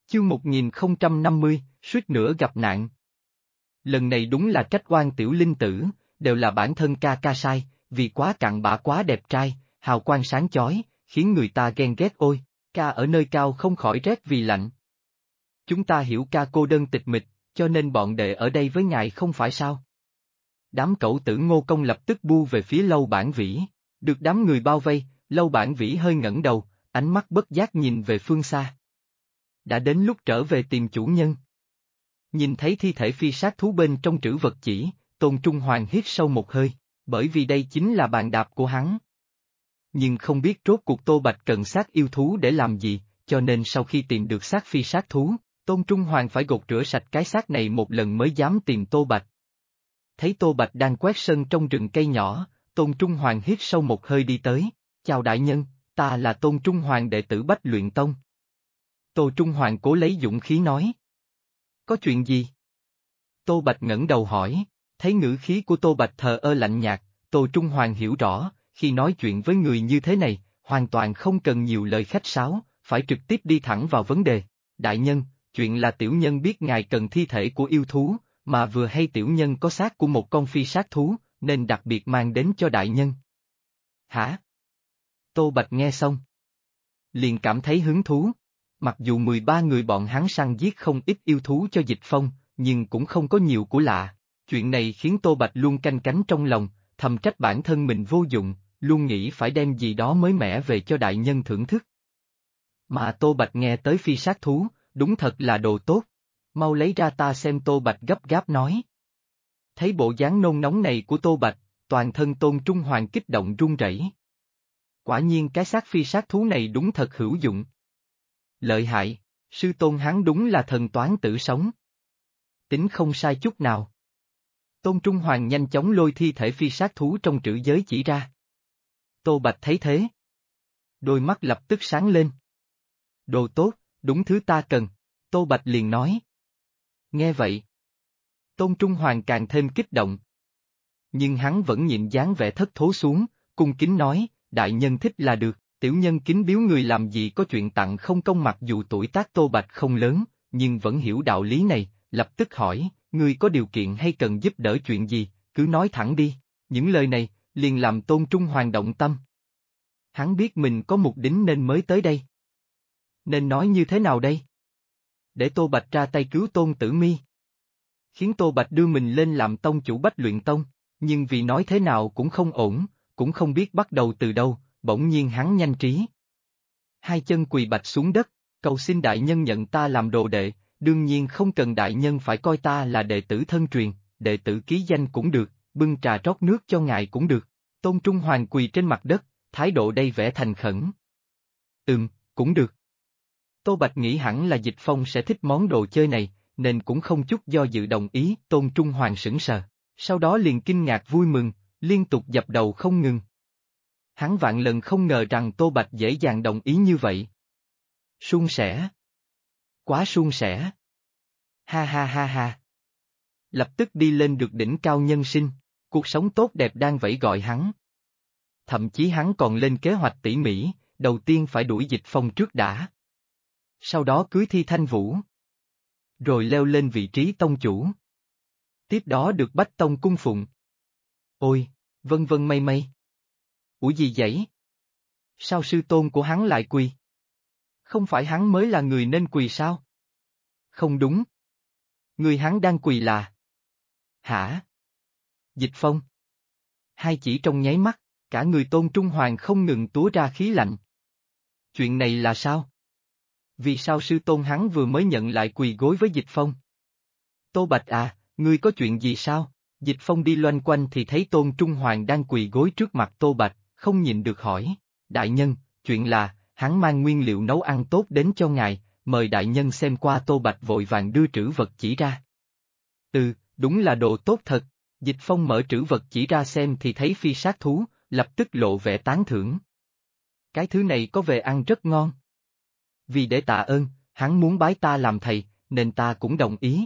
Chương 1050, suýt nữa gặp nạn. Lần này đúng là trách oan tiểu linh tử, đều là bản thân ca ca sai, vì quá cặn bã quá đẹp trai, hào quang sáng chói, khiến người ta ghen ghét ôi, ca ở nơi cao không khỏi rét vì lạnh. Chúng ta hiểu ca cô đơn tịch mịch, cho nên bọn đệ ở đây với ngài không phải sao? Đám cẩu tử Ngô Công lập tức bu về phía Lâu Bản Vĩ, được đám người bao vây, Lâu Bản Vĩ hơi ngẩng đầu, ánh mắt bất giác nhìn về phương xa. Đã đến lúc trở về tìm chủ nhân. Nhìn thấy thi thể phi sát thú bên trong trữ vật chỉ, Tôn Trung Hoàng hít sâu một hơi, bởi vì đây chính là bàn đạp của hắn. Nhưng không biết rốt cuộc Tô Bạch cần xác yêu thú để làm gì, cho nên sau khi tìm được xác phi sát thú, Tôn Trung Hoàng phải gột rửa sạch cái xác này một lần mới dám tìm Tô Bạch. Thấy Tô Bạch đang quét sân trong rừng cây nhỏ, Tôn Trung Hoàng hít sâu một hơi đi tới, chào đại nhân, ta là Tôn Trung Hoàng đệ tử Bách Luyện Tông. Tô Trung Hoàng cố lấy dũng khí nói. Có chuyện gì? Tô Bạch ngẩng đầu hỏi, thấy ngữ khí của Tô Bạch thờ ơ lạnh nhạt, Tô Trung Hoàng hiểu rõ, khi nói chuyện với người như thế này, hoàn toàn không cần nhiều lời khách sáo, phải trực tiếp đi thẳng vào vấn đề. Đại nhân, chuyện là tiểu nhân biết ngài cần thi thể của yêu thú, mà vừa hay tiểu nhân có xác của một con phi sát thú, nên đặc biệt mang đến cho đại nhân. Hả? Tô Bạch nghe xong, liền cảm thấy hứng thú. Mặc dù 13 người bọn hắn săn giết không ít yêu thú cho Dịch Phong, nhưng cũng không có nhiều của lạ. Chuyện này khiến Tô Bạch luôn canh cánh trong lòng, thầm trách bản thân mình vô dụng, luôn nghĩ phải đem gì đó mới mẻ về cho đại nhân thưởng thức. Mà Tô Bạch nghe tới phi sát thú, đúng thật là đồ tốt. Mau lấy ra ta xem, Tô Bạch gấp gáp nói. Thấy bộ dáng nôn nóng này của Tô Bạch, toàn thân Tôn Trung Hoàng kích động run rẩy. Quả nhiên cái xác phi sát thú này đúng thật hữu dụng. Lợi hại, sư tôn hắn đúng là thần toán tử sống. Tính không sai chút nào. Tôn Trung Hoàng nhanh chóng lôi thi thể phi sát thú trong trữ giới chỉ ra. Tô Bạch thấy thế. Đôi mắt lập tức sáng lên. Đồ tốt, đúng thứ ta cần, Tô Bạch liền nói. Nghe vậy. Tôn Trung Hoàng càng thêm kích động. Nhưng hắn vẫn nhịn dáng vẻ thất thố xuống, cung kính nói, đại nhân thích là được. Tiểu nhân kính biếu người làm gì có chuyện tặng không công, mặc dù tuổi tác Tô Bạch không lớn, nhưng vẫn hiểu đạo lý này, lập tức hỏi, ngươi có điều kiện hay cần giúp đỡ chuyện gì, cứ nói thẳng đi. Những lời này, liền làm Tôn Trung Hoàng động tâm. Hắn biết mình có mục đích nên mới tới đây. Nên nói như thế nào đây? Để Tô Bạch ra tay cứu Tôn Tử Mi. Khiến Tô Bạch đưa mình lên làm tông chủ Bách Luyện Tông, nhưng vì nói thế nào cũng không ổn, cũng không biết bắt đầu từ đâu. Bỗng nhiên hắn nhanh trí. Hai chân quỳ bạch xuống đất, cầu xin đại nhân nhận ta làm đồ đệ, đương nhiên không cần đại nhân phải coi ta là đệ tử thân truyền, đệ tử ký danh cũng được, bưng trà rót nước cho ngài cũng được. Tôn Trung Hoàng quỳ trên mặt đất, thái độ đầy vẻ thành khẩn. Cũng được. Tô Bạch nghĩ hẳn là Dịch Phong sẽ thích món đồ chơi này, nên cũng không chút do dự đồng ý. Tôn Trung Hoàng sững sờ, sau đó liền kinh ngạc vui mừng, liên tục dập đầu không ngừng. Hắn vạn lần không ngờ rằng Tô Bạch dễ dàng đồng ý như vậy. Suôn sẻ. Quá suôn sẻ. Ha ha ha ha. Lập tức đi lên được đỉnh cao nhân sinh, cuộc sống tốt đẹp đang vẫy gọi hắn. Thậm chí hắn còn lên kế hoạch tỉ mỉ, đầu tiên phải đuổi Dịch Phong trước đã. Sau đó cưới Thi Thanh Vũ. Rồi leo lên vị trí tông chủ. Tiếp đó được Bách Tông cung phụng. Ôi, vân vân mây mây. Ủa gì vậy? Sao sư tôn của hắn lại quỳ? Không phải hắn mới là người nên quỳ sao? Không đúng. Người hắn đang quỳ là... Hả? Dịch Phong. Hai chỉ trong nháy mắt, cả người Tôn Trung Hoàng không ngừng túa ra khí lạnh. Chuyện này là sao? Vì sao sư tôn hắn vừa mới nhận lại quỳ gối với Dịch Phong? Tô Bạch à, ngươi có chuyện gì sao? Dịch Phong đi loanh quanh thì thấy Tôn Trung Hoàng đang quỳ gối trước mặt Tô Bạch, không nhịn được hỏi, đại nhân, chuyện là, hắn mang nguyên liệu nấu ăn tốt đến cho ngài, mời đại nhân xem qua. Tô Bạch vội vàng đưa trữ vật chỉ ra. Đúng là đồ tốt thật. Dịch Phong mở trữ vật chỉ ra xem thì thấy phi sát thú, lập tức lộ vẻ tán thưởng. Cái thứ này có về ăn rất ngon. Vì để tạ ơn, hắn muốn bái ta làm thầy, nên ta cũng đồng ý.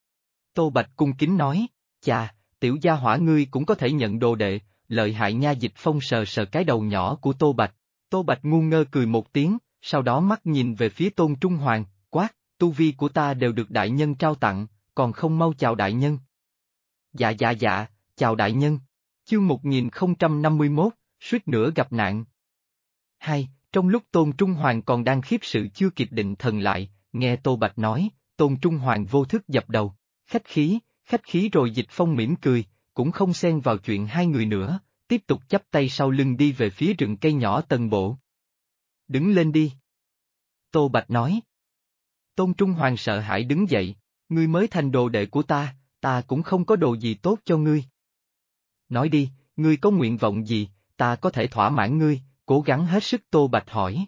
Tô Bạch cung kính nói, chà, tiểu gia hỏa ngươi cũng có thể nhận đồ đệ, lợi hại nha. Dịch Phong sờ sờ cái đầu nhỏ của Tô Bạch. Tô Bạch ngu ngơ cười một tiếng, sau đó mắt nhìn về phía Tôn Trung Hoàng, quát, tu vi của ta đều được đại nhân trao tặng, còn không mau chào đại nhân. Dạ dạ dạ, chào đại nhân. Chương 1051, suýt nữa gặp nạn. Hai, trong lúc Tôn Trung Hoàng còn đang khiếp sự chưa kịp định thần lại, nghe Tô Bạch nói, Tôn Trung Hoàng vô thức dập đầu, khách khí rồi Dịch Phong mỉm cười, cũng không xen vào chuyện hai người nữa, tiếp tục chắp tay sau lưng đi về phía rừng cây nhỏ Tần Bộ. Đứng lên đi. Tô Bạch nói. Tôn Trung Hoàng sợ hãi đứng dậy, ngươi mới thành đồ đệ của ta cũng không có đồ gì tốt cho ngươi. Nói đi, ngươi có nguyện vọng gì, ta có thể thỏa mãn ngươi, cố gắng hết sức Tô Bạch hỏi.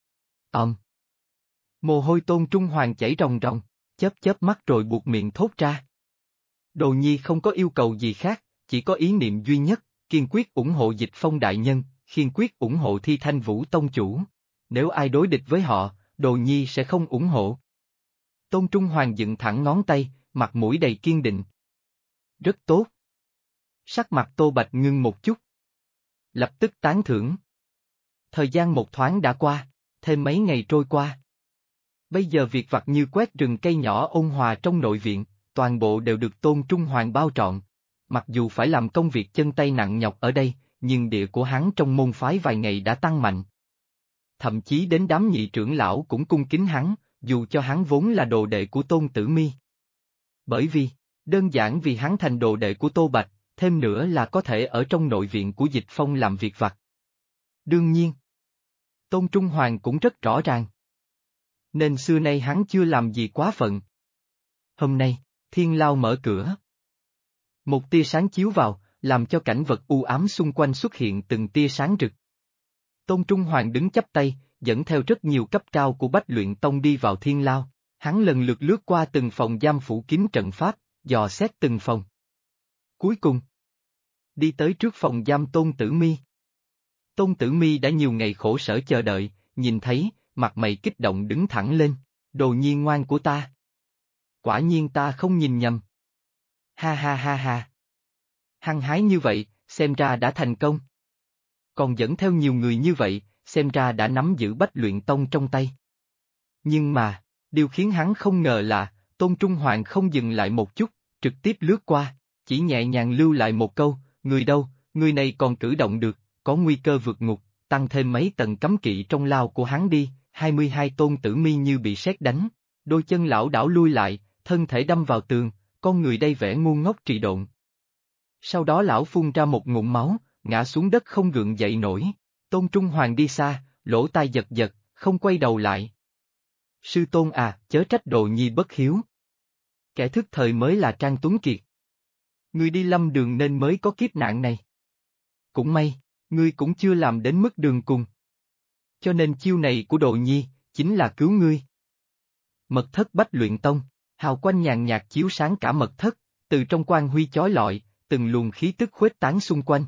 Mồ hôi Tôn Trung Hoàng chảy ròng ròng, chớp mắt rồi buộc miệng thốt ra. Đồ nhi không có yêu cầu gì khác, chỉ có ý niệm duy nhất, kiên quyết ủng hộ Dịch Phong đại nhân, kiên quyết ủng hộ Thi Thanh Vũ tông chủ. Nếu ai đối địch với họ, đồ nhi sẽ không ủng hộ. Tôn Trung Hoàng dựng thẳng ngón tay, mặt mũi đầy kiên định. Rất tốt. Sắc mặt Tô Bạch ngưng một chút. Lập tức tán thưởng. Thời gian một thoáng đã qua, thêm mấy ngày trôi qua. Bây giờ việc vặt như quét rừng cây nhỏ ôn hòa trong nội viện, toàn bộ đều được Tôn Trung Hoàng bao trọn. Mặc dù phải làm công việc chân tay nặng nhọc ở đây, nhưng địa của hắn trong môn phái vài ngày đã tăng mạnh. Thậm chí đến đám nhị trưởng lão cũng cung kính hắn, dù cho hắn vốn là đồ đệ của Tôn Tử Mi. Bởi vì, đơn giản vì hắn thành đồ đệ của Tô Bạch, thêm nữa là có thể ở trong nội viện của Dịch Phong làm việc vặt. Đương nhiên, Tôn Trung Hoàng cũng rất rõ ràng. Nên xưa nay hắn chưa làm gì quá phận. Hôm nay, thiên lao mở cửa. Một tia sáng chiếu vào, làm cho cảnh vật u ám xung quanh xuất hiện từng tia sáng rực. Tôn Trung Hoàng đứng chắp tay, dẫn theo rất nhiều cấp cao của Bách Luyện Tông đi vào thiên lao. Hắn lần lượt lướt qua từng phòng giam phủ kín trận pháp, dò xét từng phòng. Cuối cùng, đi tới trước phòng giam Tôn Tử Mi. Tôn Tử Mi đã nhiều ngày khổ sở chờ đợi, nhìn thấy, mặt mày kích động đứng thẳng lên, đồ nhi ngoan của ta. Quả nhiên ta không nhìn nhầm. Ha ha ha ha. Hăng hái như vậy, xem ra đã thành công. Còn dẫn theo nhiều người như vậy, xem ra đã nắm giữ Bách Luyện Tông trong tay. Nhưng mà, điều khiến hắn không ngờ là, Tôn Trung Hoàng không dừng lại một chút, trực tiếp lướt qua, chỉ nhẹ nhàng lưu lại một câu, người đâu, người này còn cử động được, có nguy cơ vượt ngục, tăng thêm mấy tầng cấm kỵ trong lao của hắn đi, 22 Tôn Tử Mi như bị sét đánh, đôi chân lão đảo lui lại, thân thể đâm vào tường, con người đây vẻ ngu ngốc trì độn. Sau đó lão phun ra một ngụm máu, ngã xuống đất không gượng dậy nổi, Tôn Trung Hoàng đi xa, lỗ tai giật giật, không quay đầu lại. Sư Tôn à, chớ trách đồ nhi bất hiếu. Kẻ thức thời mới là Trang Tuấn Kiệt. Ngươi đi lâm đường nên mới có kiếp nạn này. Cũng may, ngươi cũng chưa làm đến mức đường cùng. Cho nên chiêu này của đồ nhi, chính là cứu ngươi. Mật thất Bách Luyện Tông, hào quang nhàn nhạt chiếu sáng cả mật thất, từ trong quang huy chói lọi, từng luồng khí tức khuếch tán xung quanh.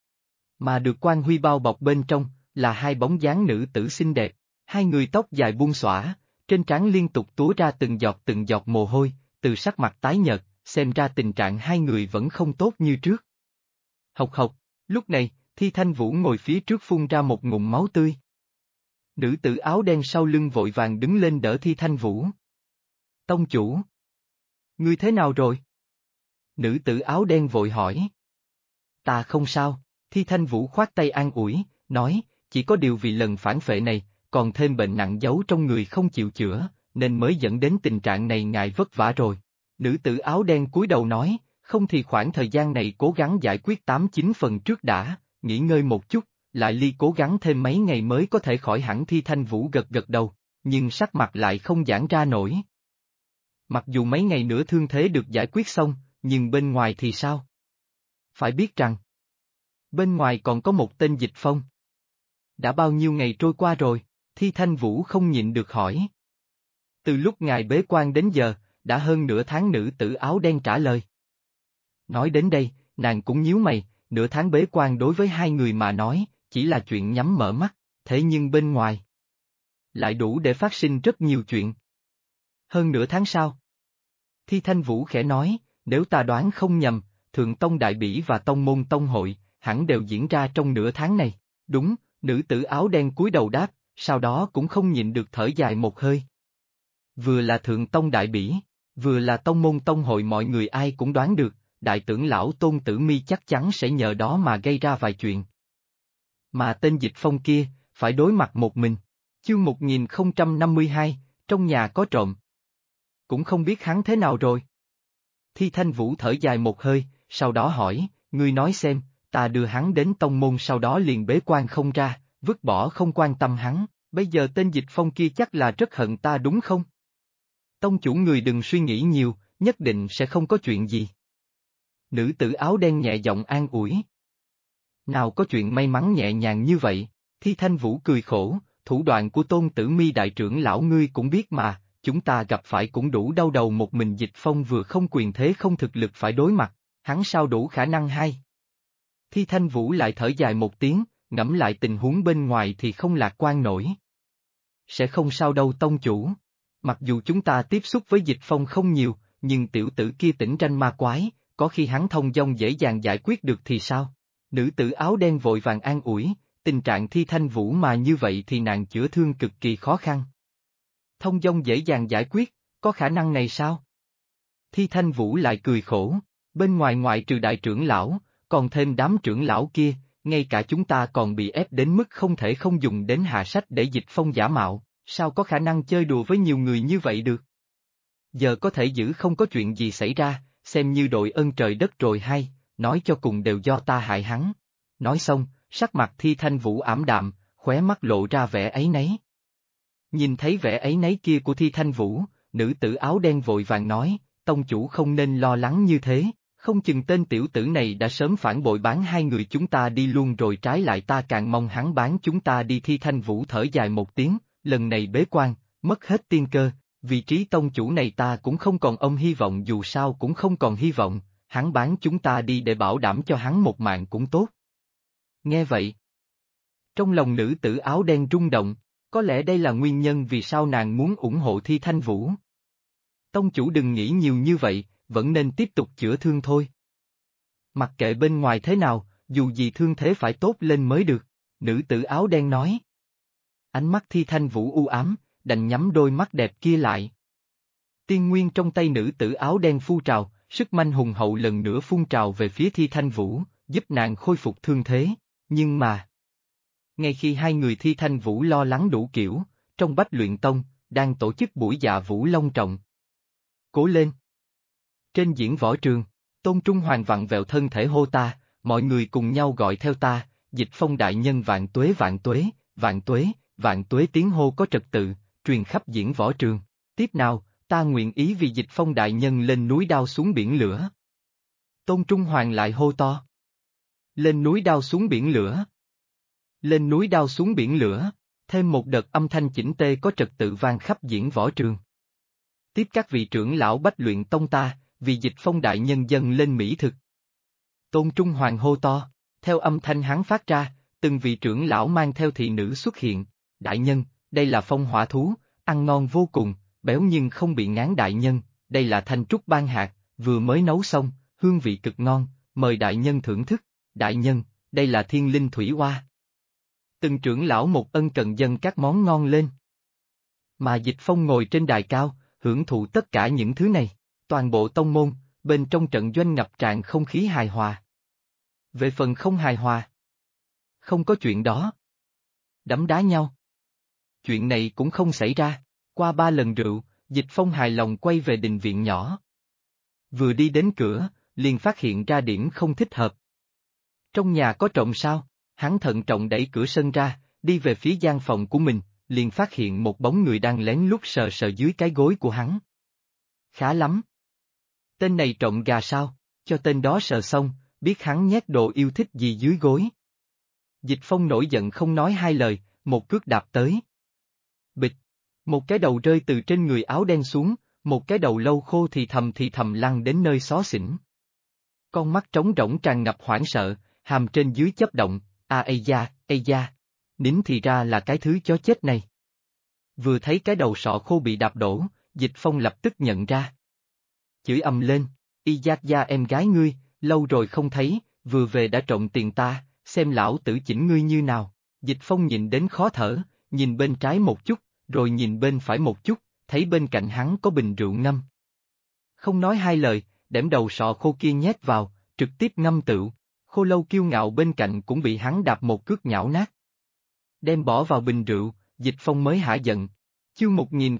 Mà được quang huy bao bọc bên trong, là hai bóng dáng nữ tử xinh đẹp, hai người tóc dài buông xõa, trên trán liên tục túa ra từng giọt mồ hôi, từ sắc mặt tái nhợt, xem ra tình trạng hai người vẫn không tốt như trước. Hộc hộc, lúc này, Thi Thanh Vũ ngồi phía trước phun ra một ngụm máu tươi. Nữ tử áo đen sau lưng vội vàng đứng lên đỡ Thi Thanh Vũ. Tông chủ! Ngươi thế nào rồi? Nữ tử áo đen vội hỏi. Ta không sao, Thi Thanh Vũ khoát tay an ủi, nói, chỉ có điều vì lần phản phệ này, còn thêm bệnh nặng giấu trong người không chịu chữa, nên mới dẫn đến tình trạng này ngài vất vả rồi. Nữ tử áo đen cúi đầu nói, không thì khoảng thời gian này cố gắng giải quyết 8-9 phần trước đã, nghỉ ngơi một chút, lại cố gắng thêm mấy ngày mới có thể khỏi hẳn. Thi Thanh Vũ gật gật đầu, nhưng sắc mặt lại không giãn ra nổi. Mặc dù mấy ngày nữa thương thế được giải quyết xong, nhưng bên ngoài thì sao? Phải biết rằng, bên ngoài còn có một tên Dịch Phong. Đã bao nhiêu ngày trôi qua rồi? Thi Thanh Vũ không nhịn được hỏi. Từ lúc ngài bế quan đến giờ, đã hơn nửa tháng. Nữ tử áo đen trả lời. Nói đến đây, nàng cũng nhíu mày, nửa tháng bế quan đối với hai người mà nói, chỉ là chuyện nhắm mở mắt, thế nhưng bên ngoài lại đủ để phát sinh rất nhiều chuyện. Hơn nửa tháng sau. Thi Thanh Vũ khẽ nói, nếu ta đoán không nhầm, Thượng Tông Đại Bỉ và Tông Môn Tông Hội, hẳn đều diễn ra trong nửa tháng này. Đúng, nữ tử áo đen cúi đầu đáp, sau đó cũng không nhịn được thở dài một hơi. Vừa là thượng tông đại bỉ, vừa là tông môn tông hội, mọi người ai cũng đoán được, đại trưởng lão Tôn Tử Mi chắc chắn sẽ nhờ đó mà gây ra vài chuyện. Mà tên Dịch Phong kia, phải đối mặt một mình. Chương 1052, trong nhà có trộm. Cũng không biết hắn thế nào rồi. Thi Thanh Vũ thở dài một hơi, sau đó hỏi, ngươi nói xem, ta đưa hắn đến tông môn sau đó liền bế quan không ra, vứt bỏ không quan tâm hắn, bây giờ tên Dịch Phong kia chắc là rất hận ta đúng không? Tông chủ người đừng suy nghĩ nhiều, nhất định sẽ không có chuyện gì. Nữ tử áo đen nhẹ giọng an ủi. Nào có chuyện may mắn nhẹ nhàng như vậy, Thi Thanh Vũ cười khổ, thủ đoạn của Tôn Tử Mi đại trưởng lão ngươi cũng biết mà, chúng ta gặp phải cũng đủ đau đầu, một mình Dịch Phong vừa không quyền thế không thực lực phải đối mặt, hắn sao đủ khả năng hay? Thi Thanh Vũ lại thở dài một tiếng, ngẫm lại tình huống bên ngoài thì không lạc quan nổi. Sẽ không sao đâu tông chủ. Mặc dù chúng ta tiếp xúc với Dịch Phong không nhiều, nhưng tiểu tử kia tỉnh tranh ma quái, có khi hắn thông dong dễ dàng giải quyết được thì sao? Nữ tử áo đen vội vàng an ủi, tình trạng Thi Thanh Vũ mà như vậy thì nàng chữa thương cực kỳ khó khăn. Thông dong dễ dàng giải quyết, có khả năng này sao? Thi Thanh Vũ lại cười khổ, bên ngoài ngoại trừ đại trưởng lão, còn thêm đám trưởng lão kia, ngay cả chúng ta còn bị ép đến mức không thể không dùng đến hạ sách để Dịch Phong giả mạo, sao có khả năng chơi đùa với nhiều người như vậy được? Giờ có thể giữ không có chuyện gì xảy ra, xem như đội ơn trời đất rồi hay, nói cho cùng đều do ta hại hắn. Nói xong, sắc mặt Thi Thanh Vũ ảm đạm, khóe mắt lộ ra vẻ áy náy. Nhìn thấy vẻ áy náy kia của Thi Thanh Vũ, nữ tử áo đen vội vàng nói, tông chủ không nên lo lắng như thế, không chừng tên tiểu tử này đã sớm phản bội bán hai người chúng ta đi luôn rồi, trái lại ta càng mong hắn bán chúng ta đi. Thi Thanh Vũ thở dài một tiếng, lần này bế quan, mất hết tiên cơ, vị trí tông chủ này ta cũng không còn ông hy vọng, dù sao cũng không còn hy vọng, hắn bán chúng ta đi để bảo đảm cho hắn một mạng cũng tốt. Nghe vậy, trong lòng nữ tử áo đen rung động, có lẽ đây là nguyên nhân vì sao nàng muốn ủng hộ Thi Thanh Vũ. Tông chủ đừng nghĩ nhiều như vậy, vẫn nên tiếp tục chữa thương thôi. Mặc kệ bên ngoài thế nào, dù gì thương thế phải tốt lên mới được, nữ tử áo đen nói. Ánh mắt Thi Thanh Vũ u ám, đành nhắm đôi mắt đẹp kia lại. Tiên nguyên trong tay nữ tử áo đen phu trào, sức manh hùng hậu lần nữa phun trào về phía Thi Thanh Vũ, giúp nàng khôi phục thương thế, nhưng mà... Ngay khi hai người Thi Thanh Vũ lo lắng đủ kiểu, trong Bách Luyện Tông, đang tổ chức buổi dạ vũ long trọng. Cố lên! Trên diễn võ trường, Tôn Trung Hoàng vặn vẹo thân thể hô ta, mọi người cùng nhau gọi theo ta, Dịch Phong đại nhân vạn tuế vạn tuế, vạn tuế, vạn tuế, tiếng hô có trật tự, truyền khắp diễn võ trường. Tiếp nào, ta nguyện ý vì Dịch Phong đại nhân lên núi đao xuống biển lửa. Tôn Trung Hoàng lại hô to. Lên núi đao xuống biển lửa. Lên núi đao xuống biển lửa, thêm một đợt âm thanh chỉnh tê có trật tự vang khắp diễn võ trường. Tiếp các vị trưởng lão Bách Luyện Tông ta, vì Dịch Phong đại nhân dâng lên mỹ thực. Tôn Trung Hoàng hô to, theo âm thanh hắn phát ra, từng vị trưởng lão mang theo thị nữ xuất hiện, đại nhân, đây là phong hỏa thú, ăn ngon vô cùng, béo nhưng không bị ngán, đại nhân, đây là thanh trúc ban hạt, vừa mới nấu xong, hương vị cực ngon, mời đại nhân thưởng thức, đại nhân, đây là thiên linh thủy hoa. Từng trưởng lão một ân cần dâng các món ngon lên. Mà Dịch Phong ngồi trên đài cao, hưởng thụ tất cả những thứ này, toàn bộ tông môn, bên trong trận doanh ngập tràn không khí hài hòa. Về phần không hài hòa, không có chuyện đó. Đấm đá nhau. Chuyện này cũng không xảy ra, qua 3 lần rượu, Dịch Phong hài lòng quay về đình viện nhỏ. Vừa đi đến cửa, liền phát hiện ra điểm không thích hợp. Trong nhà có trộm sao? Hắn thận trọng đẩy cửa sân ra, đi về phía gian phòng của mình, liền phát hiện một bóng người đang lén lút sờ sờ dưới cái gối của hắn. Khá lắm. Tên này trộm gà sao, cho tên đó sờ xong, biết hắn nhét đồ yêu thích gì dưới gối. Dịch Phong nổi giận không nói hai lời, một cước đạp tới. Bịch, một cái đầu rơi từ trên người áo đen xuống, một cái đầu lâu khô thì thầm lăn đến nơi xó xỉnh. Con mắt trống rỗng tràn ngập hoảng sợ, hàm trên dưới chớp động, ây da, nín thì ra là cái thứ chó chết này. Vừa thấy cái đầu sọ khô bị đạp đổ, Dịch Phong lập tức nhận ra. Chửi ầm lên, y giác gia em gái ngươi, lâu rồi không thấy, vừa về đã trộm tiền ta, xem lão tử chỉnh ngươi như nào. Dịch Phong nhìn đến khó thở, nhìn bên trái một chút, rồi nhìn bên phải một chút, thấy bên cạnh hắn có bình rượu ngâm. Không nói hai lời, đẽm đầu sọ khô kia nhét vào, trực tiếp ngâm tựu. Khô lâu kiêu ngạo bên cạnh cũng bị hắn đạp một cước nhão nát. Đem bỏ vào bình rượu, Dịch Phong mới hả giận. Chương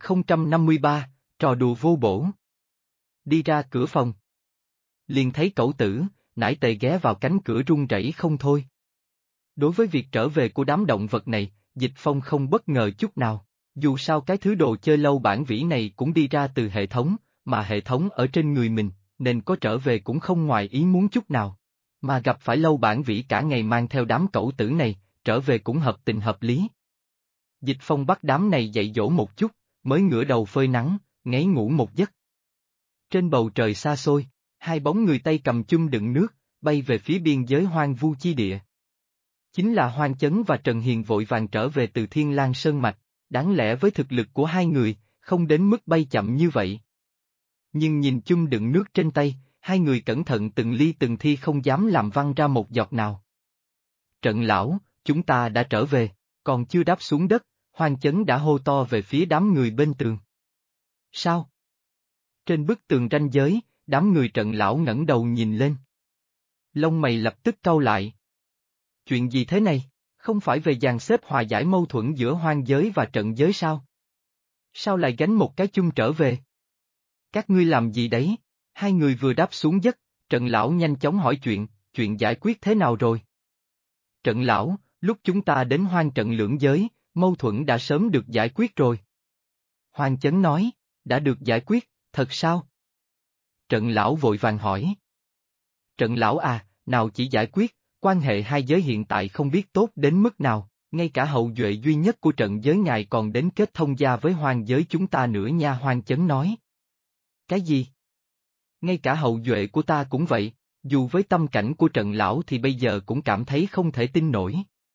1053, trò đùa vô bổ. Đi ra cửa phòng. Liền thấy Cẩu Tử, nải Tề ghé vào cánh cửa run rẩy không thôi. Đối với việc trở về của đám động vật này, Dịch Phong không bất ngờ chút nào. Dù sao cái thứ đồ chơi lâu bản vĩ này cũng đi ra từ hệ thống, mà hệ thống ở trên người mình, nên có trở về cũng không ngoài ý muốn chút nào. Mà gặp phải lâu bản vĩ cả ngày mang theo đám Cẩu Tử này, trở về cũng hợp tình hợp lý. Dịch Phong bắt đám này dạy dỗ một chút, mới ngửa đầu phơi nắng, ngáy ngủ một giấc. Trên bầu trời xa xôi, hai bóng người tay cầm chum đựng nước, bay về phía biên giới hoang vu chi địa. Chính là Hoang Chấn và Trần Hiền vội vàng trở về từ Thiên Lang Sơn Mạch, đáng lẽ với thực lực của hai người, không đến mức bay chậm như vậy. Nhưng nhìn chum đựng nước trên tay, hai người cẩn thận từng ly từng thi không dám làm văng ra một giọt nào. Trận lão, chúng ta đã trở về, còn chưa đáp xuống đất, Hoang Chấn đã hô to về phía đám người bên tường. Sao? Trên bức tường ranh giới, đám người Trận lão ngẩng đầu nhìn lên. Lông mày lập tức cau lại. Chuyện gì thế này? Không phải về dàn xếp hòa giải mâu thuẫn giữa hoang giới và trận giới sao? Sao lại gánh một cái chung trở về? Các ngươi làm gì đấy? Hai người vừa đáp xuống giấc, Trận lão nhanh chóng hỏi chuyện giải quyết thế nào rồi? Trận lão, lúc chúng ta đến hoang trận lưỡng giới, mâu thuẫn đã sớm được giải quyết rồi. Hoang Chấn nói, đã được giải quyết, thật sao? Trận lão vội vàng hỏi. Trận lão à, nào chỉ giải quyết, quan hệ hai giới hiện tại không biết tốt đến mức nào, ngay cả hậu duệ duy nhất của trận giới ngài còn đến kết thông gia với hoang giới chúng ta nữa nha. Hoang Chấn nói. Cái gì? Ngay cả hậu duệ của ta cũng vậy, dù với tâm cảnh của trận lão thì bây giờ cũng cảm thấy không thể tin nổi.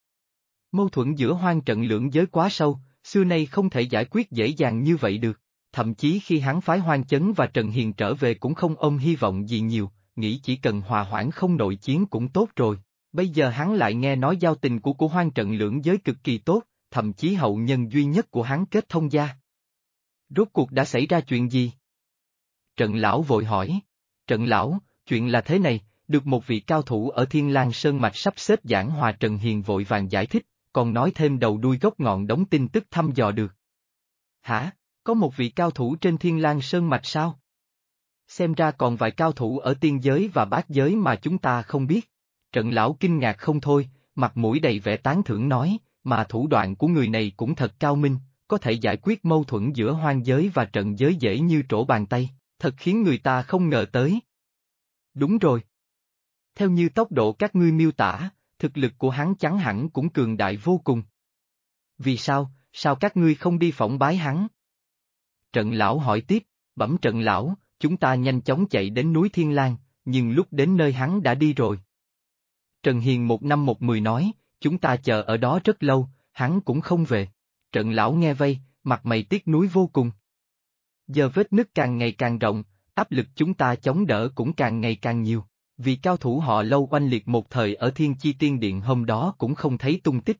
Mâu thuẫn giữa hoang trận lưỡng giới quá sâu, xưa nay không thể giải quyết dễ dàng như vậy được, thậm chí khi hắn phái Hoang Chấn và Trần Hiền trở về cũng không ôm hy vọng gì nhiều, nghĩ chỉ cần hòa hoãn không nội chiến cũng tốt rồi. Bây giờ hắn lại nghe nói giao tình của hoang trận lưỡng giới cực kỳ tốt, thậm chí hậu nhân duy nhất của hắn kết thông gia. Rốt cuộc đã xảy ra chuyện gì? Trận lão vội hỏi. Trận lão, chuyện là thế này, được một vị cao thủ ở Thiên Lang Sơn Mạch sắp xếp giảng hòa. Trần Hiền vội vàng giải thích, còn nói thêm đầu đuôi gốc ngọn đống tin tức thăm dò được. Hả? Có một vị cao thủ trên Thiên Lang Sơn Mạch sao? Xem ra còn vài cao thủ ở tiên giới và bát giới mà chúng ta không biết. Trận lão kinh ngạc không thôi, mặt mũi đầy vẻ tán thưởng nói, mà thủ đoạn của người này cũng thật cao minh, có thể giải quyết mâu thuẫn giữa hoang giới và trận giới dễ như trổ bàn tay, thật khiến người ta không ngờ tới. Đúng rồi. Theo như tốc độ các ngươi miêu tả, thực lực của hắn chắn hẳn cũng cường đại vô cùng. Vì sao các ngươi không đi phỏng bái hắn? Trận lão hỏi tiếp, bẩm trận lão, chúng ta nhanh chóng chạy đến núi Thiên Lang, nhưng lúc đến nơi hắn đã đi rồi. Trần Hiền một năm một mười nói, chúng ta chờ ở đó rất lâu, hắn cũng không về. Trận lão nghe vây, mặt mày tiếc nuối vô cùng. Giờ vết nứt càng ngày càng rộng, áp lực chúng ta chống đỡ cũng càng ngày càng nhiều. Vì cao thủ họ Lâu oanh liệt một thời ở Thiên Chi Tiên Điện hôm đó cũng không thấy tung tích.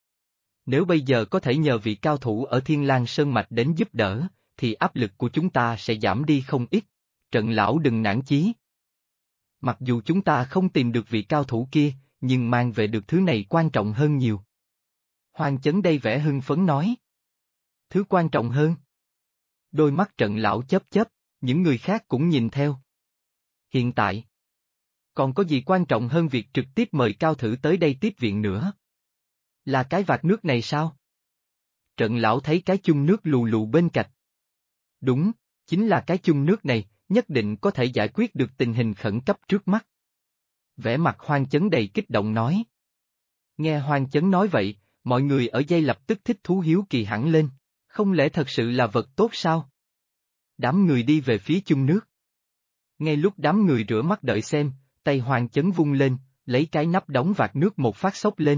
Nếu bây giờ có thể nhờ vị cao thủ ở Thiên Lang Sơn Mạch đến giúp đỡ, thì áp lực của chúng ta sẽ giảm đi không ít. Trận lão đừng nản chí. Mặc dù chúng ta không tìm được vị cao thủ kia, nhưng mang về được thứ này quan trọng hơn nhiều. Hoang Chấn đây vẻ hưng phấn nói. Thứ quan trọng hơn. Đôi mắt trận lão chớp chớp, những người khác cũng nhìn theo. Hiện tại, còn có gì quan trọng hơn việc trực tiếp mời cao thử tới đây tiếp viện nữa? Là cái vạc nước này sao? Trận lão thấy cái chung nước lù lù bên cạnh. Đúng, chính là cái chung nước này, nhất định có thể giải quyết được tình hình khẩn cấp trước mắt. Vẻ mặt Hoang Chấn đầy kích động nói. Nghe Hoang Chấn nói vậy, mọi người ở dây lập tức thích thú hiếu kỳ hẳn lên, không lẽ thật sự là vật tốt sao? Đám người đi về phía chung nước. Ngay lúc đám người rửa mắt đợi xem, tay Hoang Chấn vung lên, lấy cái nắp đóng vạc nước một phát xốc lên.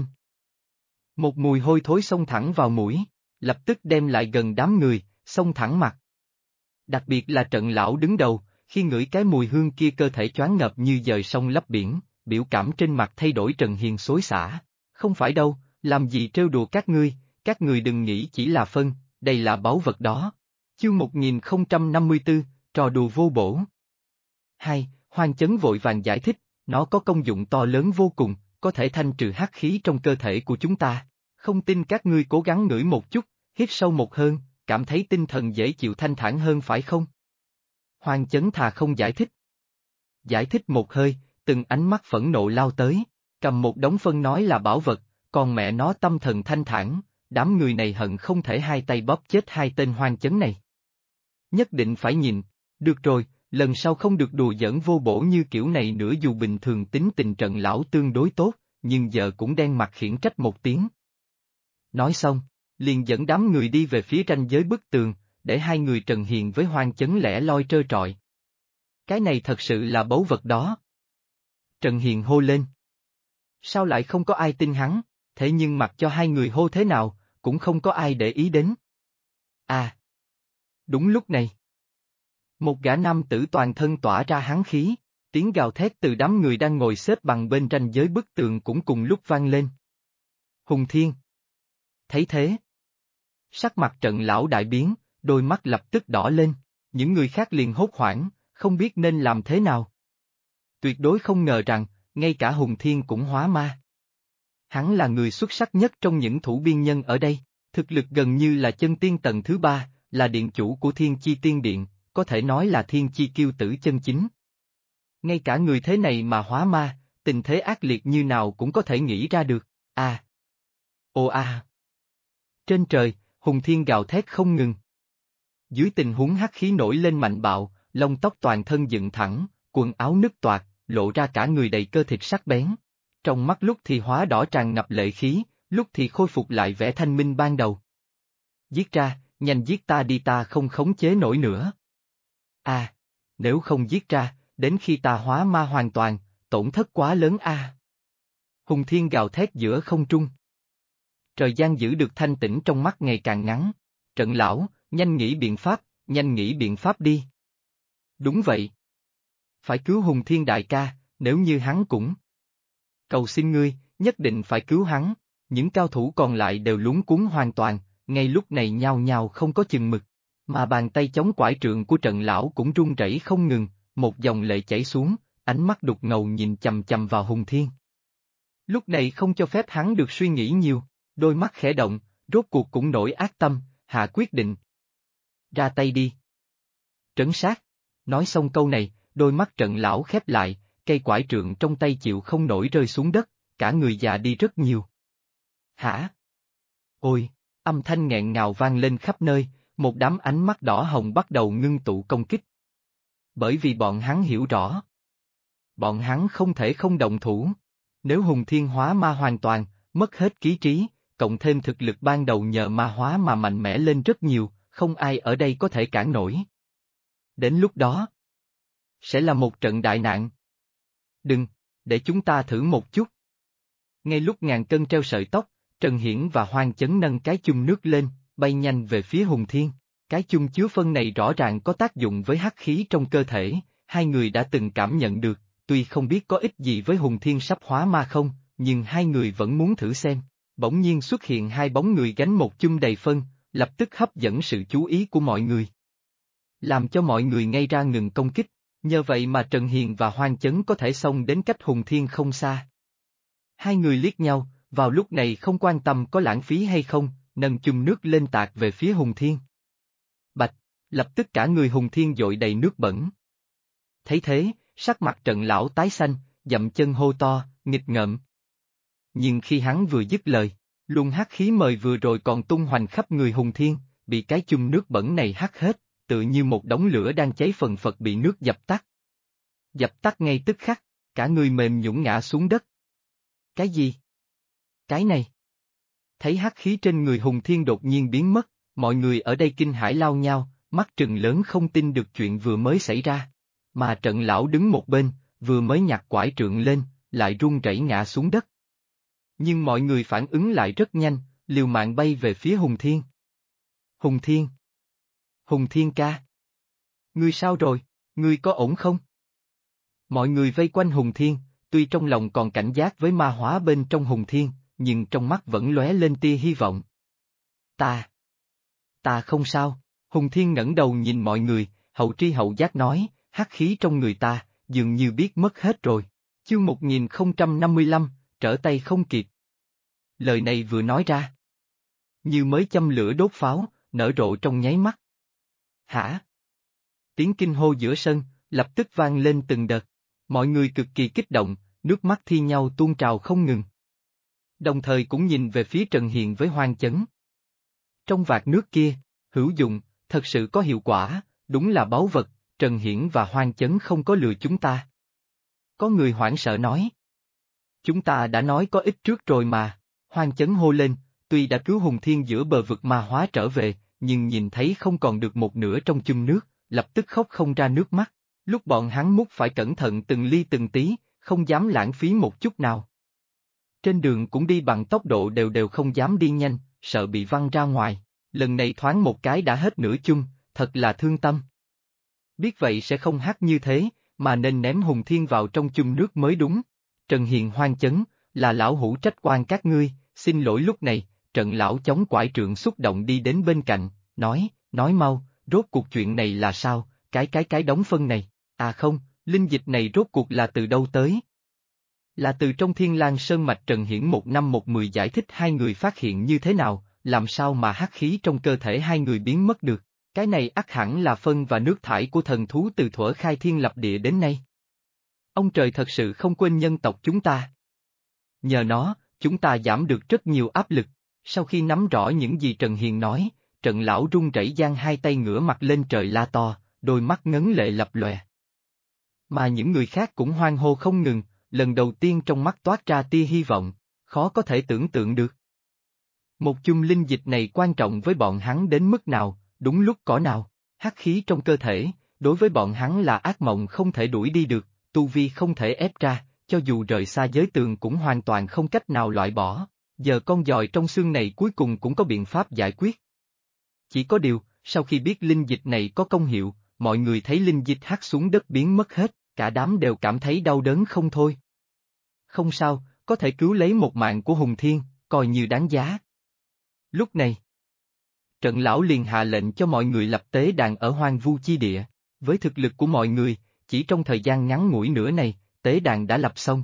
Một mùi hôi thối xông thẳng vào mũi, lập tức đem lại gần đám người, xông thẳng mặt. Đặc biệt là trận lão đứng đầu, khi ngửi cái mùi hương kia cơ thể choáng ngợp như dời sông lấp biển, biểu cảm trên mặt thay đổi. Trần Hiền xối xả, không phải đâu, làm gì trêu đùa các ngươi đừng nghĩ chỉ là phân, đây là báu vật đó. Chương 1054, trò đùa vô bổ. Hai, Hoang Chấn vội vàng giải thích, nó có công dụng to lớn vô cùng, có thể thanh trừ hắc khí trong cơ thể của chúng ta. Không tin các ngươi cố gắng ngửi một chút, hít sâu một hơi, cảm thấy tinh thần dễ chịu thanh thản hơn phải không? Hoang Chấn thà không giải thích. Giải thích một hơi, từng ánh mắt phẫn nộ lao tới, cầm một đống phân nói là bảo vật, còn mẹ nó tâm thần thanh thản, đám người này hận không thể hai tay bóp chết hai tên Hoang Chấn này. Nhất định phải nhìn, được rồi, lần sau không được đùa giỡn vô bổ như kiểu này nữa dù bình thường tính tình Trận lão tương đối tốt, nhưng giờ cũng đen mặt khiển trách một tiếng. Nói xong, liền dẫn đám người đi về phía ranh giới bức tường, để hai người Trần Hiền với Hoang Chấn lẻ loi trơ trọi. Cái này thật sự là báu vật đó. Trần Hiền hô lên. Sao lại không có ai tin hắn, thế nhưng mặc cho hai người hô thế nào, cũng không có ai để ý đến. À! Đúng lúc này. Một gã nam tử toàn thân tỏa ra hán khí, tiếng gào thét từ đám người đang ngồi xếp bằng bên ranh giới bức tường cũng cùng lúc vang lên. Hùng Thiên. Thấy thế. Sắc mặt Trận lão đại biến, đôi mắt lập tức đỏ lên, những người khác liền hốt hoảng, không biết nên làm thế nào. Tuyệt đối không ngờ rằng, ngay cả Hùng Thiên cũng hóa ma. Hắn là người xuất sắc nhất trong những thủ biên nhân ở đây, thực lực gần như là chân tiên tầng thứ 3, là điện chủ của Thiên Chi Tiên Điện, có thể nói là thiên chi kiêu tử chân chính. Ngay cả người thế này mà hóa ma, tình thế ác liệt như nào cũng có thể nghĩ ra được, à. Ồ à. Trên trời, Hùng Thiên gào thét không ngừng. Dưới tình huống hắc khí nổi lên mạnh bạo, lông tóc toàn thân dựng thẳng, quần áo nứt toạc, lộ ra cả người đầy cơ thịt sắc bén. Trong mắt lúc thì hóa đỏ tràn ngập lệ khí, lúc thì khôi phục lại vẻ thanh minh ban đầu. Giết ra, nhanh giết ta đi ta không khống chế nổi nữa. À, nếu không giết ra, đến khi ta hóa ma hoàn toàn, tổn thất quá lớn a. Hùng Thiên gào thét giữa không trung. Thời gian giữ được thanh tĩnh trong mắt ngày càng ngắn. Trận lão, nhanh nghĩ biện pháp đi. Đúng vậy. Phải cứu Hùng Thiên đại ca, nếu như hắn cũng. Cầu xin ngươi, nhất định phải cứu hắn. Những cao thủ còn lại đều lúng cuống hoàn toàn, ngay lúc này nhao nhao không có chừng mực. Mà bàn tay chống quải trượng của Trận lão cũng run rẩy không ngừng, một dòng lệ chảy xuống, ánh mắt đục ngầu nhìn chầm chầm vào Hùng Thiên. Lúc này không cho phép hắn được suy nghĩ nhiều, đôi mắt khẽ động, rốt cuộc cũng nổi ác tâm, hạ quyết định. Ra tay đi. Trấn sát. Nói xong câu này, đôi mắt Trận lão khép lại, cây quải trượng trong tay chịu không nổi rơi xuống đất, cả người già đi rất nhiều. Hả? Ôi, âm thanh nghẹn ngào vang lên khắp nơi, một đám ánh mắt đỏ hồng bắt đầu ngưng tụ công kích. Bởi vì bọn hắn hiểu rõ. Bọn hắn không thể không động thủ. Nếu Hùng Thiên hóa ma hoàn toàn, mất hết ký trí, cộng thêm thực lực ban đầu nhờ ma hóa mà mạnh mẽ lên rất nhiều, không ai ở đây có thể cản nổi. Đến lúc đó, sẽ là một trận đại nạn. Đừng, để chúng ta thử một chút. Ngay lúc ngàn cân treo sợi tóc, Trần Hiển và Hoang Chấn nâng cái chung nước lên, bay nhanh về phía Hùng Thiên. Cái chung chứa phân này rõ ràng có tác dụng với hắc khí trong cơ thể, hai người đã từng cảm nhận được, tuy không biết có ích gì với Hùng Thiên sắp hóa ma không, nhưng hai người vẫn muốn thử xem. Bỗng nhiên xuất hiện hai bóng người gánh một chung đầy phân, lập tức hấp dẫn sự chú ý của mọi người. Làm cho mọi người ngay ra ngừng công kích, nhờ vậy mà Trần Hiền và Hoang Chấn có thể xông đến cách Hùng Thiên không xa. Hai người liếc nhau, vào lúc này không quan tâm có lãng phí hay không, nâng chung nước lên tạt về phía Hùng Thiên. Bạch, lập tức cả người Hùng Thiên dội đầy nước bẩn. Thấy thế, sắc mặt Trận lão tái xanh, dậm chân hô to, nghịch ngợm. Nhưng khi hắn vừa dứt lời, luồng hắc khí mời vừa rồi còn tung hoành khắp người Hùng Thiên, bị cái chung nước bẩn này hắt hết, tựa như một đống lửa đang cháy phần phật bị nước dập tắt. Dập tắt ngay tức khắc, cả người mềm nhũn ngã xuống đất. Cái gì? Cái này. Thấy hắc khí trên người Hùng Thiên đột nhiên biến mất, mọi người ở đây kinh hãi lao nhau, mắt trừng lớn không tin được chuyện vừa mới xảy ra. Mà Trận lão đứng một bên, vừa mới nhặt quải trượng lên, lại run rẩy ngã xuống đất. Nhưng mọi người phản ứng lại rất nhanh, liều mạng bay về phía Hùng Thiên. Hùng Thiên! Hùng Thiên ca! Ngươi sao rồi, ngươi có ổn không? Mọi người vây quanh Hùng Thiên, tuy trong lòng còn cảnh giác với ma hóa bên trong Hùng Thiên, nhưng trong mắt vẫn lóe lên tia hy vọng. Ta không sao, Hùng Thiên ngẩng đầu nhìn mọi người, hậu tri hậu giác nói, hắc khí trong người ta, dường như biết mất hết rồi. Chương 1055, trở tay không kịp. Lời này vừa nói ra, như mới châm lửa đốt pháo, nở rộ trong nháy mắt. Hả? Tiếng kinh hô giữa sân, lập tức vang lên từng đợt. Mọi người cực kỳ kích động, nước mắt thi nhau tuôn trào không ngừng. Đồng thời cũng nhìn về phía Trần Hiền với hoang chấn. Trong vạt nước kia, hữu dụng, thật sự có hiệu quả, đúng là báu vật, Trần Hiển và hoang chấn không có lừa chúng ta. Có người hoảng sợ nói. Chúng ta đã nói có ít trước rồi mà, hoang chấn hô lên, tuy đã cứu Hùng Thiên giữa bờ vực ma hóa trở về, nhưng nhìn thấy không còn được một nửa trong chum nước, lập tức khóc không ra nước mắt. Lúc bọn hắn múc phải cẩn thận từng ly từng tí, không dám lãng phí một chút nào. Trên đường cũng đi bằng tốc độ đều đều không dám đi nhanh, sợ bị văng ra ngoài. Lần này thoáng một cái đã hết nửa chung, thật là thương tâm. Biết vậy sẽ không hát như thế, mà nên ném Hùng Thiên vào trong chum nước mới đúng. Trần Hiền hoang chấn, là lão hữu trách oan các ngươi, xin lỗi. Lúc này, Trận lão chống quải trượng xúc động đi đến bên cạnh, nói mau, rốt cuộc chuyện này là sao, cái đống phân này, à không, linh dịch này rốt cuộc là từ đâu tới? Là từ trong Thiên Lang Sơn mạch. Trần Hiển 1 năm 1 10 giải thích hai người phát hiện như thế nào, làm sao mà hắc khí trong cơ thể hai người biến mất được, cái này ắt hẳn là phân và nước thải của thần thú từ thuở khai thiên lập địa đến nay. Ông trời thật sự không quên nhân tộc chúng ta. Nhờ nó, chúng ta giảm được rất nhiều áp lực. Sau khi nắm rõ những gì Trần Hiền nói, Trận lão run rẩy giang hai tay ngửa mặt lên trời la to, đôi mắt ngấn lệ lập lòe. Mà những người khác cũng hoan hô không ngừng, lần đầu tiên trong mắt toát ra tia hy vọng, khó có thể tưởng tượng được. Một chum linh dịch này quan trọng với bọn hắn đến mức nào, đúng lúc cỡ nào, hắc khí trong cơ thể, đối với bọn hắn là ác mộng không thể đuổi đi được, tu vi không thể ép ra, cho dù rời xa giới tường cũng hoàn toàn không cách nào loại bỏ, giờ con giòi trong xương này cuối cùng cũng có biện pháp giải quyết. Chỉ có điều, sau khi biết linh dịch này có công hiệu, mọi người thấy linh dịch hắt xuống đất biến mất hết, cả đám đều cảm thấy đau đớn không thôi. Không sao, có thể cứu lấy một mạng của Hùng Thiên, coi như đáng giá. Lúc này, Trận lão liền hạ lệnh cho mọi người lập tế đàn ở hoang vu chi địa, với thực lực của mọi người, chỉ trong thời gian ngắn ngủi nữa này, tế đàn đã lập xong.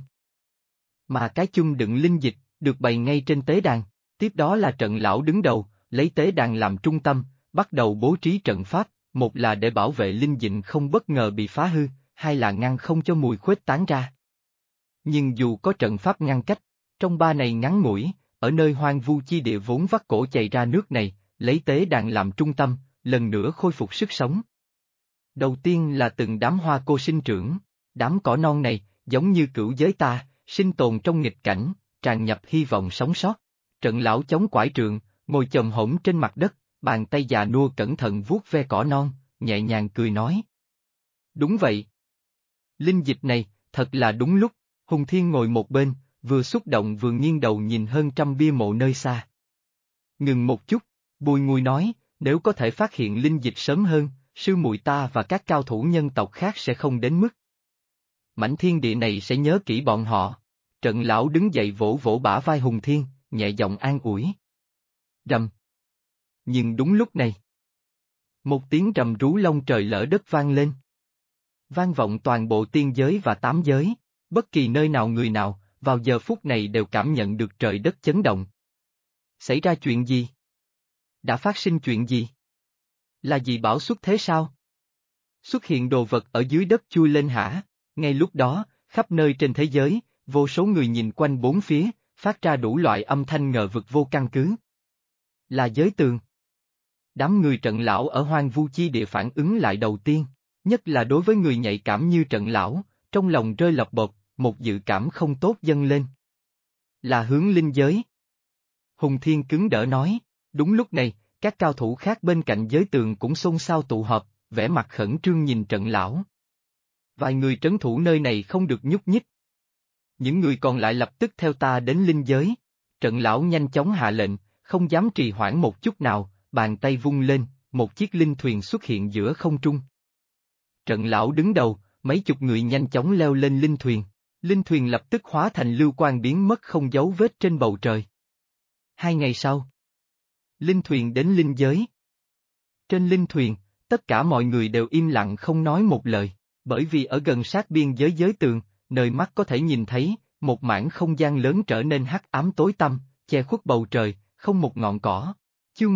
Mà cái chung đựng linh dịch, được bày ngay trên tế đàn, tiếp đó là Trận lão đứng đầu, lấy tế đàn làm trung tâm, bắt đầu bố trí trận pháp, một là để bảo vệ linh dịch không bất ngờ bị phá hư, hai là ngăn không cho mùi khuếch tán ra. Nhưng dù có trận pháp ngăn cách, trong 3 này ngắn ngủi, ở nơi hoang vu chi địa vốn vắt cổ chảy ra nước này, lấy tế đàn làm trung tâm, lần nữa khôi phục sức sống. Đầu tiên là từng đám hoa cô sinh trưởng, đám cỏ non này, giống như cửu giới ta, sinh tồn trong nghịch cảnh, tràn nhập hy vọng sống sót. Trận lão chống quải trượng, ngồi chồm hổm trên mặt đất, bàn tay già nua cẩn thận vuốt ve cỏ non, nhẹ nhàng cười nói. Đúng vậy. Linh dịch này, thật là đúng lúc, Hùng Thiên ngồi một bên, vừa xúc động vừa nghiêng đầu nhìn hơn 100 bia mộ nơi xa. Ngừng một chút, bùi ngùi nói, nếu có thể phát hiện linh dịch sớm hơn, sư muội ta và các cao thủ nhân tộc khác sẽ không đến mức. Mảnh thiên địa này sẽ nhớ kỹ bọn họ. Trận lão đứng dậy vỗ vỗ bả vai Hùng Thiên, nhẹ giọng an ủi. Rầm. Nhưng đúng lúc này, một tiếng rầm rú long trời lỡ đất vang lên. Vang vọng toàn bộ tiên giới và 8 giới, bất kỳ nơi nào người nào, vào giờ phút này đều cảm nhận được trời đất chấn động. Xảy ra chuyện gì? Đã phát sinh chuyện gì? Là gì bão xuất thế sao? Xuất hiện đồ vật ở dưới đất chui lên hả? Ngay lúc đó, khắp nơi trên thế giới, vô số người nhìn quanh bốn phía, phát ra đủ loại âm thanh ngờ vực vô căn cứ. Là giới tường. Đám người Trận lão ở hoang vu chi địa phản ứng lại đầu tiên, nhất là đối với người nhạy cảm như Trận lão, trong lòng rơi lọc bột, một dự cảm không tốt dâng lên. Là hướng linh giới. Hùng Thiên cứng đỡ nói, đúng lúc này, các cao thủ khác bên cạnh giới tường cũng xôn xao tụ họp, vẻ mặt khẩn trương nhìn Trận lão. Vài người trấn thủ nơi này không được nhúc nhích. Những người còn lại lập tức theo ta đến linh giới. Trận lão nhanh chóng hạ lệnh, không dám trì hoãn một chút nào, bàn tay vung lên, một chiếc linh thuyền xuất hiện giữa không trung. Trận lão đứng đầu, mấy chục người nhanh chóng leo lên linh thuyền. Linh thuyền lập tức hóa thành lưu quang biến mất không dấu vết trên bầu trời. 2 ngày sau, linh thuyền đến linh giới. Trên linh thuyền, tất cả mọi người đều im lặng không nói một lời, bởi vì ở gần sát biên giới giới tường, nơi mắt có thể nhìn thấy, một mảng không gian lớn trở nên hắc ám tối tăm, che khuất bầu trời, không một ngọn cỏ. Chương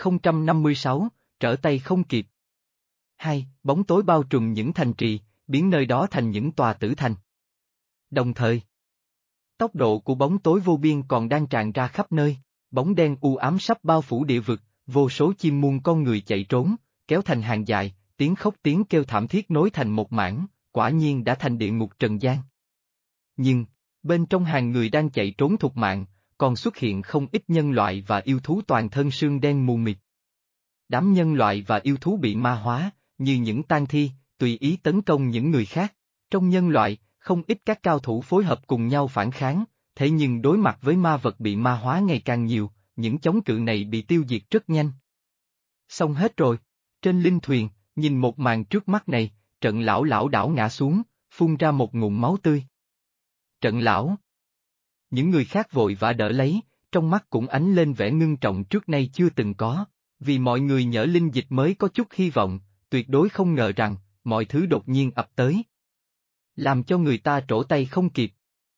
1056, trở tay không kịp. Hai, bóng tối bao trùm những thành trì, biến nơi đó thành những tòa tử thành. Đồng thời, tốc độ của bóng tối vô biên còn đang tràn ra khắp nơi, bóng đen u ám sắp bao phủ địa vực, vô số chim muôn con người chạy trốn, kéo thành hàng dài, tiếng khóc tiếng kêu thảm thiết nối thành một mảng, quả nhiên đã thành địa ngục trần gian. Nhưng, bên trong hàng người đang chạy trốn thục mạng, còn xuất hiện không ít nhân loại và yêu thú toàn thân sương đen mù mịt. Đám nhân loại và yêu thú bị ma hóa, như những tang thi, tùy ý tấn công những người khác. Trong nhân loại, không ít các cao thủ phối hợp cùng nhau phản kháng, thế nhưng đối mặt với ma vật bị ma hóa ngày càng nhiều, những chống cự này bị tiêu diệt rất nhanh. Xong hết rồi. Trên linh thuyền, nhìn một màn trước mắt này, Trận lão lảo đảo ngã xuống, phun ra một ngụm máu tươi. Trận lão. Những người khác vội vã đỡ lấy, trong mắt cũng ánh lên vẻ ngưng trọng trước nay chưa từng có, vì mọi người nhỡ linh dịch mới có chút hy vọng, tuyệt đối không ngờ rằng, mọi thứ đột nhiên ập tới. Làm cho người ta trổ tay không kịp.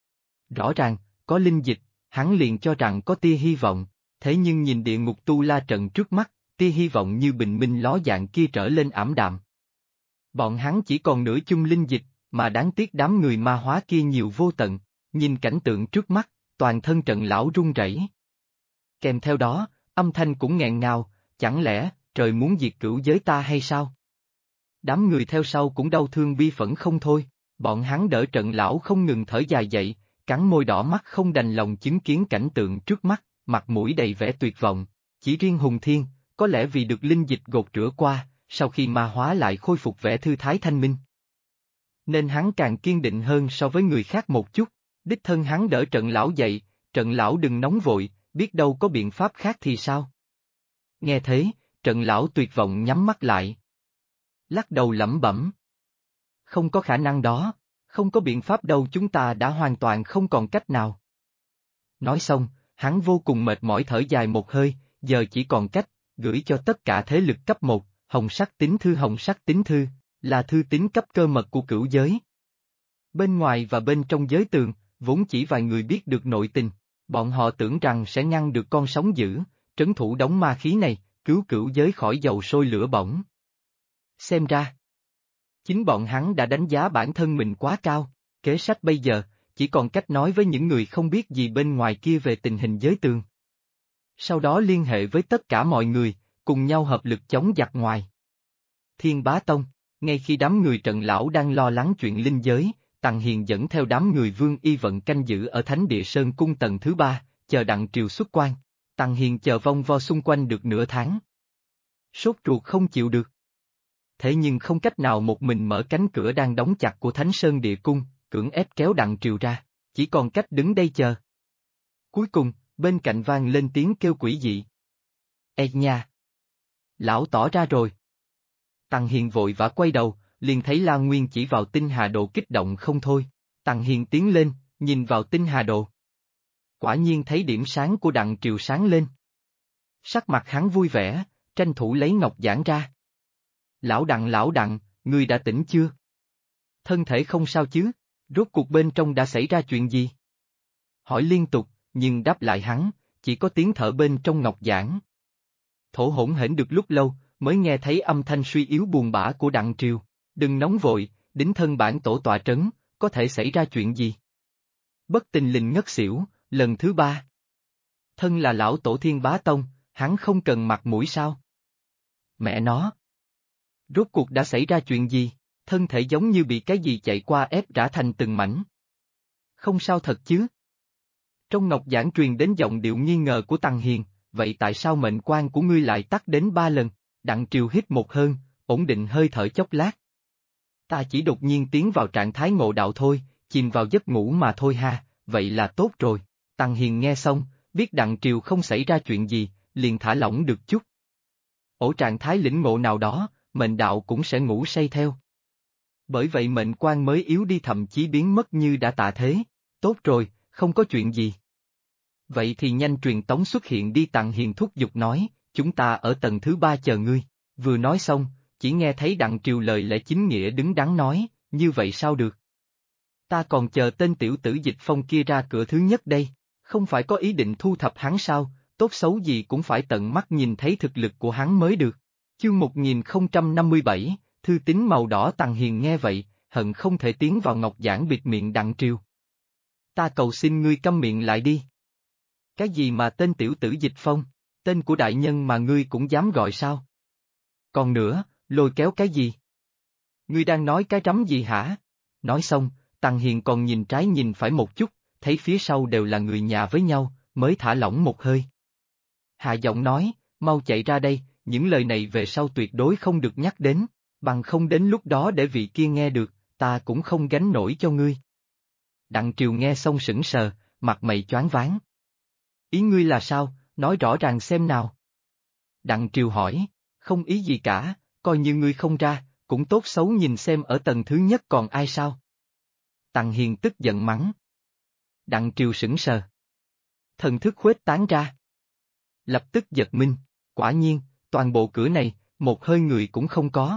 Rõ ràng, có linh dịch, hắn liền cho rằng có tia hy vọng, thế nhưng nhìn địa ngục tu la trận trước mắt, tia hy vọng như bình minh ló dạng kia trở lên ảm đạm. Bọn hắn chỉ còn nửa chung linh dịch, mà đáng tiếc đám người ma hóa kia nhiều vô tận, nhìn cảnh tượng trước mắt, toàn thân trận lão run rẩy. Kèm theo đó, âm thanh cũng nghẹn ngào, chẳng lẽ, trời muốn diệt cửu giới ta hay sao? Đám người theo sau cũng đau thương bi phẫn không thôi, bọn hắn đỡ trận lão không ngừng thở dài dậy, cắn môi đỏ mắt không đành lòng chứng kiến cảnh tượng trước mắt, mặt mũi đầy vẻ tuyệt vọng, chỉ riêng Hùng Thiên, có lẽ vì được linh dịch gột rửa qua, sau khi ma hóa lại khôi phục vẻ thư thái thanh minh. Nên hắn càng kiên định hơn so với người khác một chút, đích thân hắn đỡ trận lão dậy, trận lão đừng nóng vội, biết đâu có biện pháp khác thì sao? Nghe thế, trận lão tuyệt vọng nhắm mắt lại. Lắc đầu lẩm bẩm. Không có khả năng đó, không có biện pháp đâu, chúng ta đã hoàn toàn không còn cách nào. Nói xong, hắn vô cùng mệt mỏi thở dài một hơi, giờ chỉ còn cách, gửi cho tất cả thế lực cấp 1, Hồng Sắc Tín Thư, là thư tín cấp cơ mật của cửu giới. Bên ngoài và bên trong giới tường, vốn chỉ vài người biết được nội tình, bọn họ tưởng rằng sẽ ngăn được con sóng dữ, trấn thủ đống ma khí này, cứu cửu giới khỏi dầu sôi lửa bỏng. Xem ra, chính bọn hắn đã đánh giá bản thân mình quá cao, kế sách bây giờ, chỉ còn cách nói với những người không biết gì bên ngoài kia về tình hình giới tường. Sau đó liên hệ với tất cả mọi người, cùng nhau hợp lực chống giặc ngoài. Thiên Bá Tông, ngay khi đám người trận lão đang lo lắng chuyện linh giới, Tằng Hiền dẫn theo đám người Vương Y Vận canh giữ ở Thánh Địa Sơn Cung tầng thứ 3, chờ Đặng Triều xuất quan. Tằng Hiền chờ vòng vo xung quanh được nửa tháng. Sốt ruột không chịu được. Thế nhưng không cách nào một mình mở cánh cửa đang đóng chặt của Thánh Sơn Địa Cung, cưỡng ép kéo Đặng Triều ra, chỉ còn cách đứng đây chờ. Cuối cùng, bên cạnh vang lên tiếng kêu quỷ dị. Ê nha! Lão tỏ ra rồi. Tằng Hiền vội vã quay đầu, liền thấy La Nguyên chỉ vào tinh hà đồ kích động không thôi. Tằng Hiền tiến lên, nhìn vào tinh hà đồ. Quả nhiên thấy điểm sáng của Đặng Triều sáng lên. Sắc mặt hắn vui vẻ, tranh thủ lấy ngọc giản ra. Lão Đặng, ngươi đã tỉnh chưa? Thân thể không sao chứ? Rốt cuộc bên trong đã xảy ra chuyện gì? Hỏi liên tục, nhưng đáp lại hắn, chỉ có tiếng thở bên trong ngọc giản. Thổ hổn hển được lúc lâu, mới nghe thấy âm thanh suy yếu buồn bã của Đặng Triều. Đừng nóng vội, đính thân bản tổ tọa trấn, có thể xảy ra chuyện gì? Bất tình lình ngất xỉu, lần thứ 3. Thân là lão tổ Thiên Bá Tông, hắn không cần mặt mũi sao? Mẹ nó! Rốt cuộc đã xảy ra chuyện gì? Thân thể giống như bị cái gì chạy qua ép rã thành từng mảnh. Không sao thật chứ? Trong ngọc giảng truyền đến giọng điệu nghi ngờ của Tằng Hiền, vậy tại sao mệnh quan của ngươi lại tắt đến 3 lần? Đặng Triều hít một hơi, ổn định hơi thở chốc lát. Ta chỉ đột nhiên tiến vào trạng thái ngộ đạo thôi, chìm vào giấc ngủ mà thôi ha, vậy là tốt rồi. Tằng Hiền nghe xong, biết Đặng Triều không xảy ra chuyện gì, liền thả lỏng được chút. Ở trạng thái lĩnh ngộ nào đó, mệnh đạo cũng sẽ ngủ say theo. Bởi vậy mệnh quan mới yếu đi, thậm chí biến mất như đã tạ thế. Tốt rồi, không có chuyện gì. Vậy thì nhanh truyền tống xuất hiện đi. Tằng Hiền thúc giục nói, chúng ta ở tầng thứ 3 chờ ngươi. Vừa nói xong, chỉ nghe thấy Đặng Triều lời lẽ chính nghĩa đứng đắn nói, như vậy sao được? Ta còn chờ tên tiểu tử Dịch Phong kia ra cửa thứ nhất đây, không phải có ý định thu thập hắn sao, tốt xấu gì cũng phải tận mắt nhìn thấy thực lực của hắn mới được. Chương 1057, thư tín màu đỏ. Tằng Hiền nghe vậy, hận không thể tiến vào ngọc giảng bịt miệng Đặng Triều. Ta cầu xin ngươi câm miệng lại đi. Cái gì mà tên tiểu tử Dịch Phong, tên của đại nhân mà ngươi cũng dám gọi sao? Còn nữa, lôi kéo cái gì? Ngươi đang nói cái rắm gì hả? Nói xong, Tằng Hiền còn nhìn trái nhìn phải một chút, thấy phía sau đều là người nhà với nhau, mới thả lỏng một hơi. Hạ giọng nói, mau chạy ra đây, những lời này về sau tuyệt đối không được nhắc đến, bằng không đến lúc đó để vị kia nghe được, ta cũng không gánh nổi cho ngươi. Đặng Triều nghe xong sững sờ, mặt mày choáng váng. Ý ngươi là sao, nói rõ ràng xem nào. Đặng Triều hỏi, không ý gì cả, coi như ngươi không ra, cũng tốt xấu nhìn xem ở tầng thứ nhất còn ai sao. Tằng Hiền tức giận mắng. Đặng Triều sững sờ. Thần thức khuếch tán ra. Lập tức giật mình, quả nhiên, toàn bộ cửa này, một hơi người cũng không có.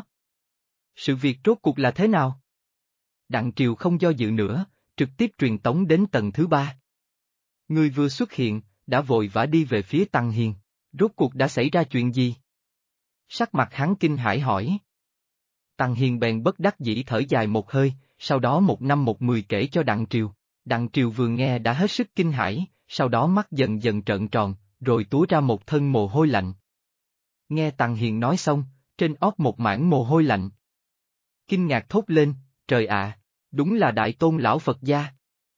Sự việc rốt cuộc là thế nào? Đặng Triều không do dự nữa, trực tiếp truyền tống đến tầng thứ 3. Người vừa xuất hiện, đã vội vã đi về phía Tằng Hiền, rốt cuộc đã xảy ra chuyện gì? Sắc mặt hắn kinh hãi hỏi. Tằng Hiền bèn bất đắc dĩ thở dài một hơi, sau đó một năm một mười kể cho Đặng Triều. Đặng Triều vừa nghe đã hết sức kinh hãi, sau đó mắt dần dần trợn tròn, rồi túa ra một thân mồ hôi lạnh. Nghe Tằng Hiền nói xong, trên ót một mảng mồ hôi lạnh. Kinh ngạc thốt lên, trời ạ, đúng là Đại Tôn lão Phật gia.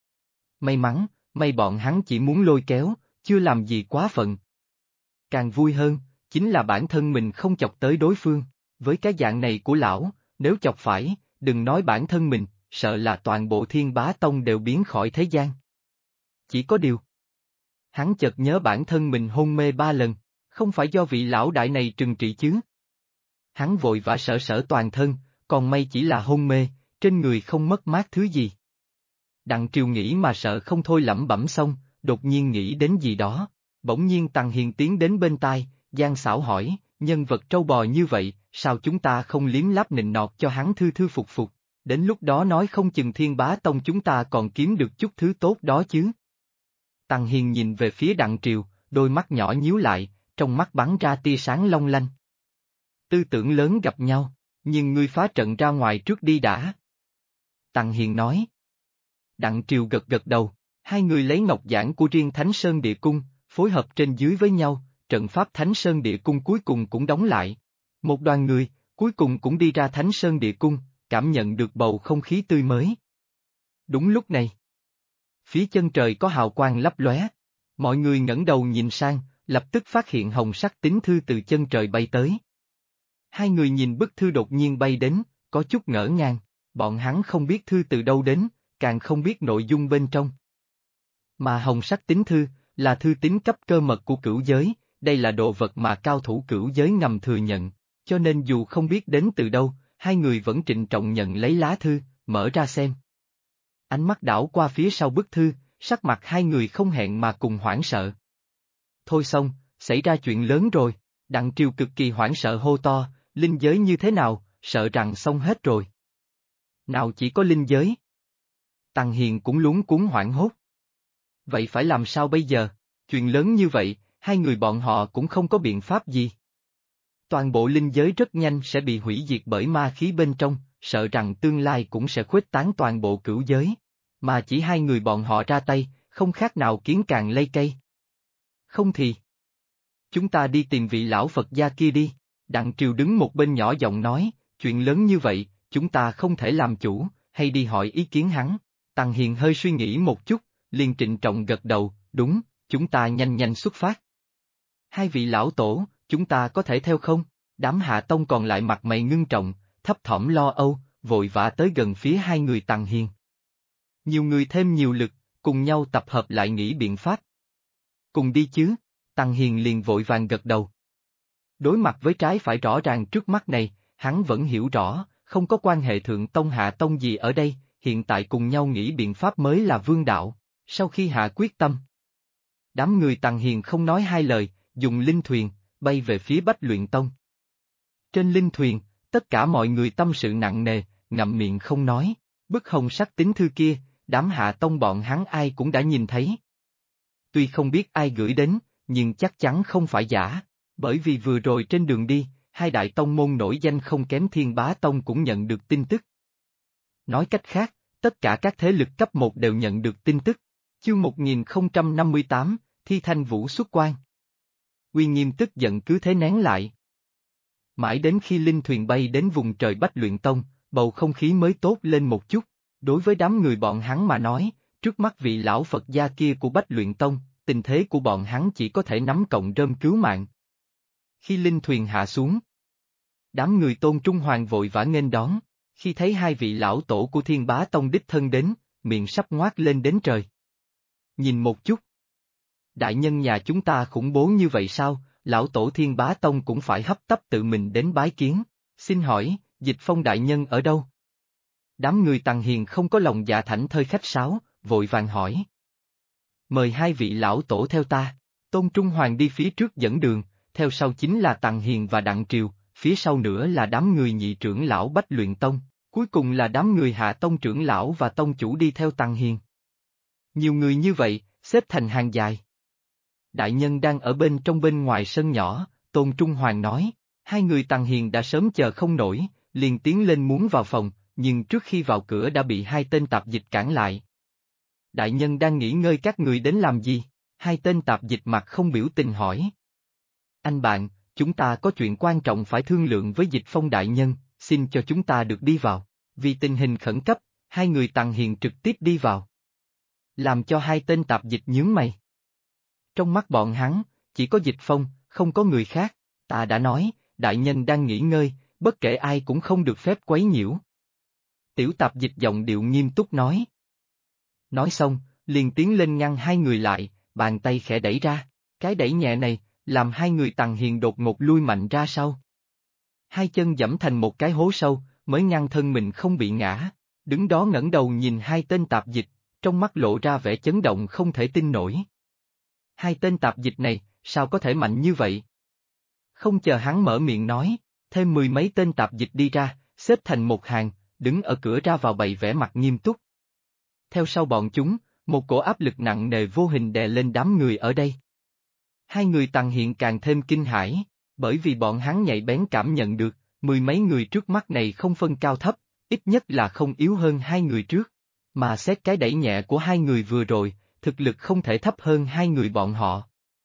May mắn, may bọn hắn chỉ muốn lôi kéo, chưa làm gì quá phận. Càng vui hơn, chính là bản thân mình không chọc tới đối phương, với cái dạng này của lão, nếu chọc phải, đừng nói bản thân mình, sợ là toàn bộ Thiên Bá Tông đều biến khỏi thế gian. Chỉ có điều. Hắn chợt nhớ bản thân mình hôn mê 3 lần, không phải do vị lão đại này trừng trị chứ. Hắn vội vã sợ sở toàn thân, còn may chỉ là hôn mê, trên người không mất mát thứ gì. Đặng Triều nghĩ mà sợ không thôi lẩm bẩm xong, đột nhiên nghĩ đến gì đó, bỗng nhiên Tằng Hiền tiến đến bên tai, gian xảo hỏi, nhân vật trâu bò như vậy, sao chúng ta không liếm láp nịnh nọt cho hắn thư thư phục phục, đến lúc đó nói không chừng Thiên Bá Tông chúng ta còn kiếm được chút thứ tốt đó chứ. Tằng Hiền nhìn về phía Đặng Triều, đôi mắt nhỏ nhíu lại, trong mắt bắn ra tia sáng long lanh. Tư tưởng lớn gặp nhau, nhưng ngươi phá trận ra ngoài trước đi đã. Tằng Hiền nói. Đặng Triều gật gật đầu, hai người lấy ngọc giản của riêng Thánh Sơn Địa Cung, phối hợp trên dưới với nhau, trận pháp Thánh Sơn Địa Cung cuối cùng cũng đóng lại. Một đoàn người, cuối cùng cũng đi ra Thánh Sơn Địa Cung, cảm nhận được bầu không khí tươi mới. Đúng lúc này, phía chân trời có hào quang lấp lóe, mọi người ngẩng đầu nhìn sang, lập tức phát hiện hồng sắc tín thư từ chân trời bay tới. Hai người nhìn bức thư đột nhiên bay đến, có chút ngỡ ngàng, bọn hắn không biết thư từ đâu đến, càng không biết nội dung bên trong. Mà hồng sắc tín thư, là thư tín cấp cơ mật của cửu giới, đây là đồ vật mà cao thủ cửu giới ngầm thừa nhận, cho nên dù không biết đến từ đâu, hai người vẫn trịnh trọng nhận lấy lá thư, mở ra xem. Ánh mắt đảo qua phía sau bức thư, sắc mặt hai người không hẹn mà cùng hoảng sợ. Thôi xong, xảy ra chuyện lớn rồi, Đặng Triều cực kỳ hoảng sợ hô to, linh giới như thế nào, sợ rằng xong hết rồi. Nào chỉ có linh giới. Tằng Hiền cũng luống cuống hoảng hốt. Vậy phải làm sao bây giờ, chuyện lớn như vậy, hai người bọn họ cũng không có biện pháp gì. Toàn bộ linh giới rất nhanh sẽ bị hủy diệt bởi ma khí bên trong, sợ rằng tương lai cũng sẽ khuếch tán toàn bộ cửu giới. Mà chỉ hai người bọn họ ra tay, không khác nào kiến càng lây cây. Không thì. Chúng ta đi tìm vị lão Phật gia kia đi, Đặng Triều đứng một bên nhỏ giọng nói, chuyện lớn như vậy, chúng ta không thể làm chủ, hay đi hỏi ý kiến hắn. Tằng Hiền hơi suy nghĩ một chút, liền trịnh trọng gật đầu, đúng, chúng ta nhanh nhanh xuất phát. Hai vị lão tổ, chúng ta có thể theo không? Đám Hạ Tông còn lại mặt mày ngưng trọng, thấp thỏm lo âu, vội vã tới gần phía hai người Tằng Hiền. Nhiều người thêm nhiều lực, cùng nhau tập hợp lại nghĩ biện pháp. Cùng đi chứ, Tằng Hiền liền vội vàng gật đầu. Đối mặt với trái phải rõ ràng trước mắt này, hắn vẫn hiểu rõ, không có quan hệ thượng tông hạ tông gì ở đây, hiện tại cùng nhau nghĩ biện pháp mới là vương đạo. Sau khi hạ quyết tâm, đám người Tằng Hiền không nói hai lời, dùng linh thuyền, bay về phía Bách Luyện Tông. Trên linh thuyền, tất cả mọi người tâm sự nặng nề, ngậm miệng không nói. Bức hồng sắc tín thư kia, đám Hạ Tông bọn hắn ai cũng đã nhìn thấy. Tuy không biết ai gửi đến, nhưng chắc chắn không phải giả, bởi vì vừa rồi trên đường đi, hai đại tông môn nổi danh không kém Thiên Bá Tông cũng nhận được tin tức. Nói cách khác, tất cả các thế lực cấp 1 đều nhận được tin tức. Chương 1058, Thi Thanh Vũ xuất quan. Uy Nghiêm tức giận cứ thế nén lại. Mãi đến khi linh thuyền bay đến vùng trời Bách Luyện Tông, bầu không khí mới tốt lên một chút. Đối với đám người bọn hắn mà nói, trước mắt vị lão Phật gia kia của Bách Luyện Tông, tình thế của bọn hắn chỉ có thể nắm cọng rơm cứu mạng. Khi linh thuyền hạ xuống, đám người Tôn Trung Hoàng vội vã nghênh đón, khi thấy hai vị lão tổ của Thiên Bá Tông đích thân đến, miệng sắp ngoác lên đến trời. Nhìn một chút. Đại nhân nhà chúng ta khủng bố như vậy sao, lão tổ Thiên Bá Tông cũng phải hấp tấp tự mình đến bái kiến, xin hỏi, Dịch Phong đại nhân ở đâu? Đám người Tằng Hiền không có lòng dạ thảnh thơi khách sáo, vội vàng hỏi. Mời hai vị lão tổ theo ta, Tôn Trung Hoàng đi phía trước dẫn đường, theo sau chính là Tằng Hiền và Đặng Triều, phía sau nữa là đám người nhị trưởng lão Bách Luyện Tông, cuối cùng là đám người Hạ Tông trưởng lão và tông chủ đi theo Tằng Hiền. Nhiều người như vậy, xếp thành hàng dài. Đại nhân đang ở bên ngoài sân nhỏ, Tôn Trung Hoàng nói, hai người Tằng Hiền đã sớm chờ không nổi, liền tiến lên muốn vào phòng, nhưng trước khi vào cửa đã bị hai tên tạp dịch cản lại. Đại nhân đang nghỉ ngơi các người đến làm gì? Hai tên tạp dịch mặt không biểu tình hỏi. Anh bạn, chúng ta có chuyện quan trọng phải thương lượng với Dịch Phong đại nhân, xin cho chúng ta được đi vào. Vì tình hình khẩn cấp, hai người Tằng Hiền trực tiếp đi vào. Làm cho hai tên tạp dịch nhướng mày. Trong mắt bọn hắn, chỉ có Dịch Phong, không có người khác, ta đã nói, đại nhân đang nghỉ ngơi, bất kể ai cũng không được phép quấy nhiễu. Tiểu tạp dịch giọng điệu nghiêm túc nói. Nói xong, liền tiến lên ngăn hai người lại, bàn tay khẽ đẩy ra, cái đẩy nhẹ này, làm hai người Tằng Hiền đột ngột lui mạnh ra sau. Hai chân giẫm thành một cái hố sâu, mới ngăn thân mình không bị ngã, đứng đó ngẩng đầu nhìn hai tên tạp dịch, trong mắt lộ ra vẻ chấn động không thể tin nổi. Hai tên tạp dịch này, sao có thể mạnh như vậy? Không chờ hắn mở miệng nói, thêm mười mấy tên tạp dịch đi ra, xếp thành một hàng, đứng ở cửa ra vào bày vẻ mặt nghiêm túc. Theo sau bọn chúng, một cổ áp lực nặng nề vô hình đè lên đám người ở đây. Hai người Tằng Hiền càng thêm kinh hãi, bởi vì bọn hắn nhạy bén cảm nhận được, mười mấy người trước mắt này không phân cao thấp, ít nhất là không yếu hơn hai người trước. Mà xét cái đẩy nhẹ của hai người vừa rồi, thực lực không thể thấp hơn hai người bọn họ.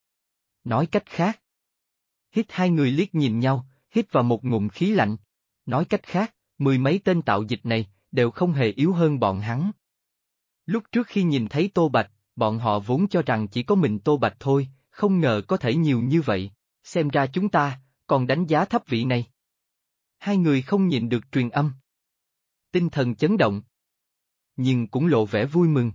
Nói cách khác. Hít hai người liếc nhìn nhau, hít vào một ngụm khí lạnh. Nói cách khác, mười mấy tên tạo dịch này, đều không hề yếu hơn bọn hắn. Lúc trước khi nhìn thấy Tô Bạch, bọn họ vốn cho rằng chỉ có mình Tô Bạch thôi, không ngờ có thể nhiều như vậy, xem ra chúng ta, còn đánh giá thấp vị này. Hai người không nhịn được truyền âm. Tinh thần chấn động. Nhưng cũng lộ vẻ vui mừng.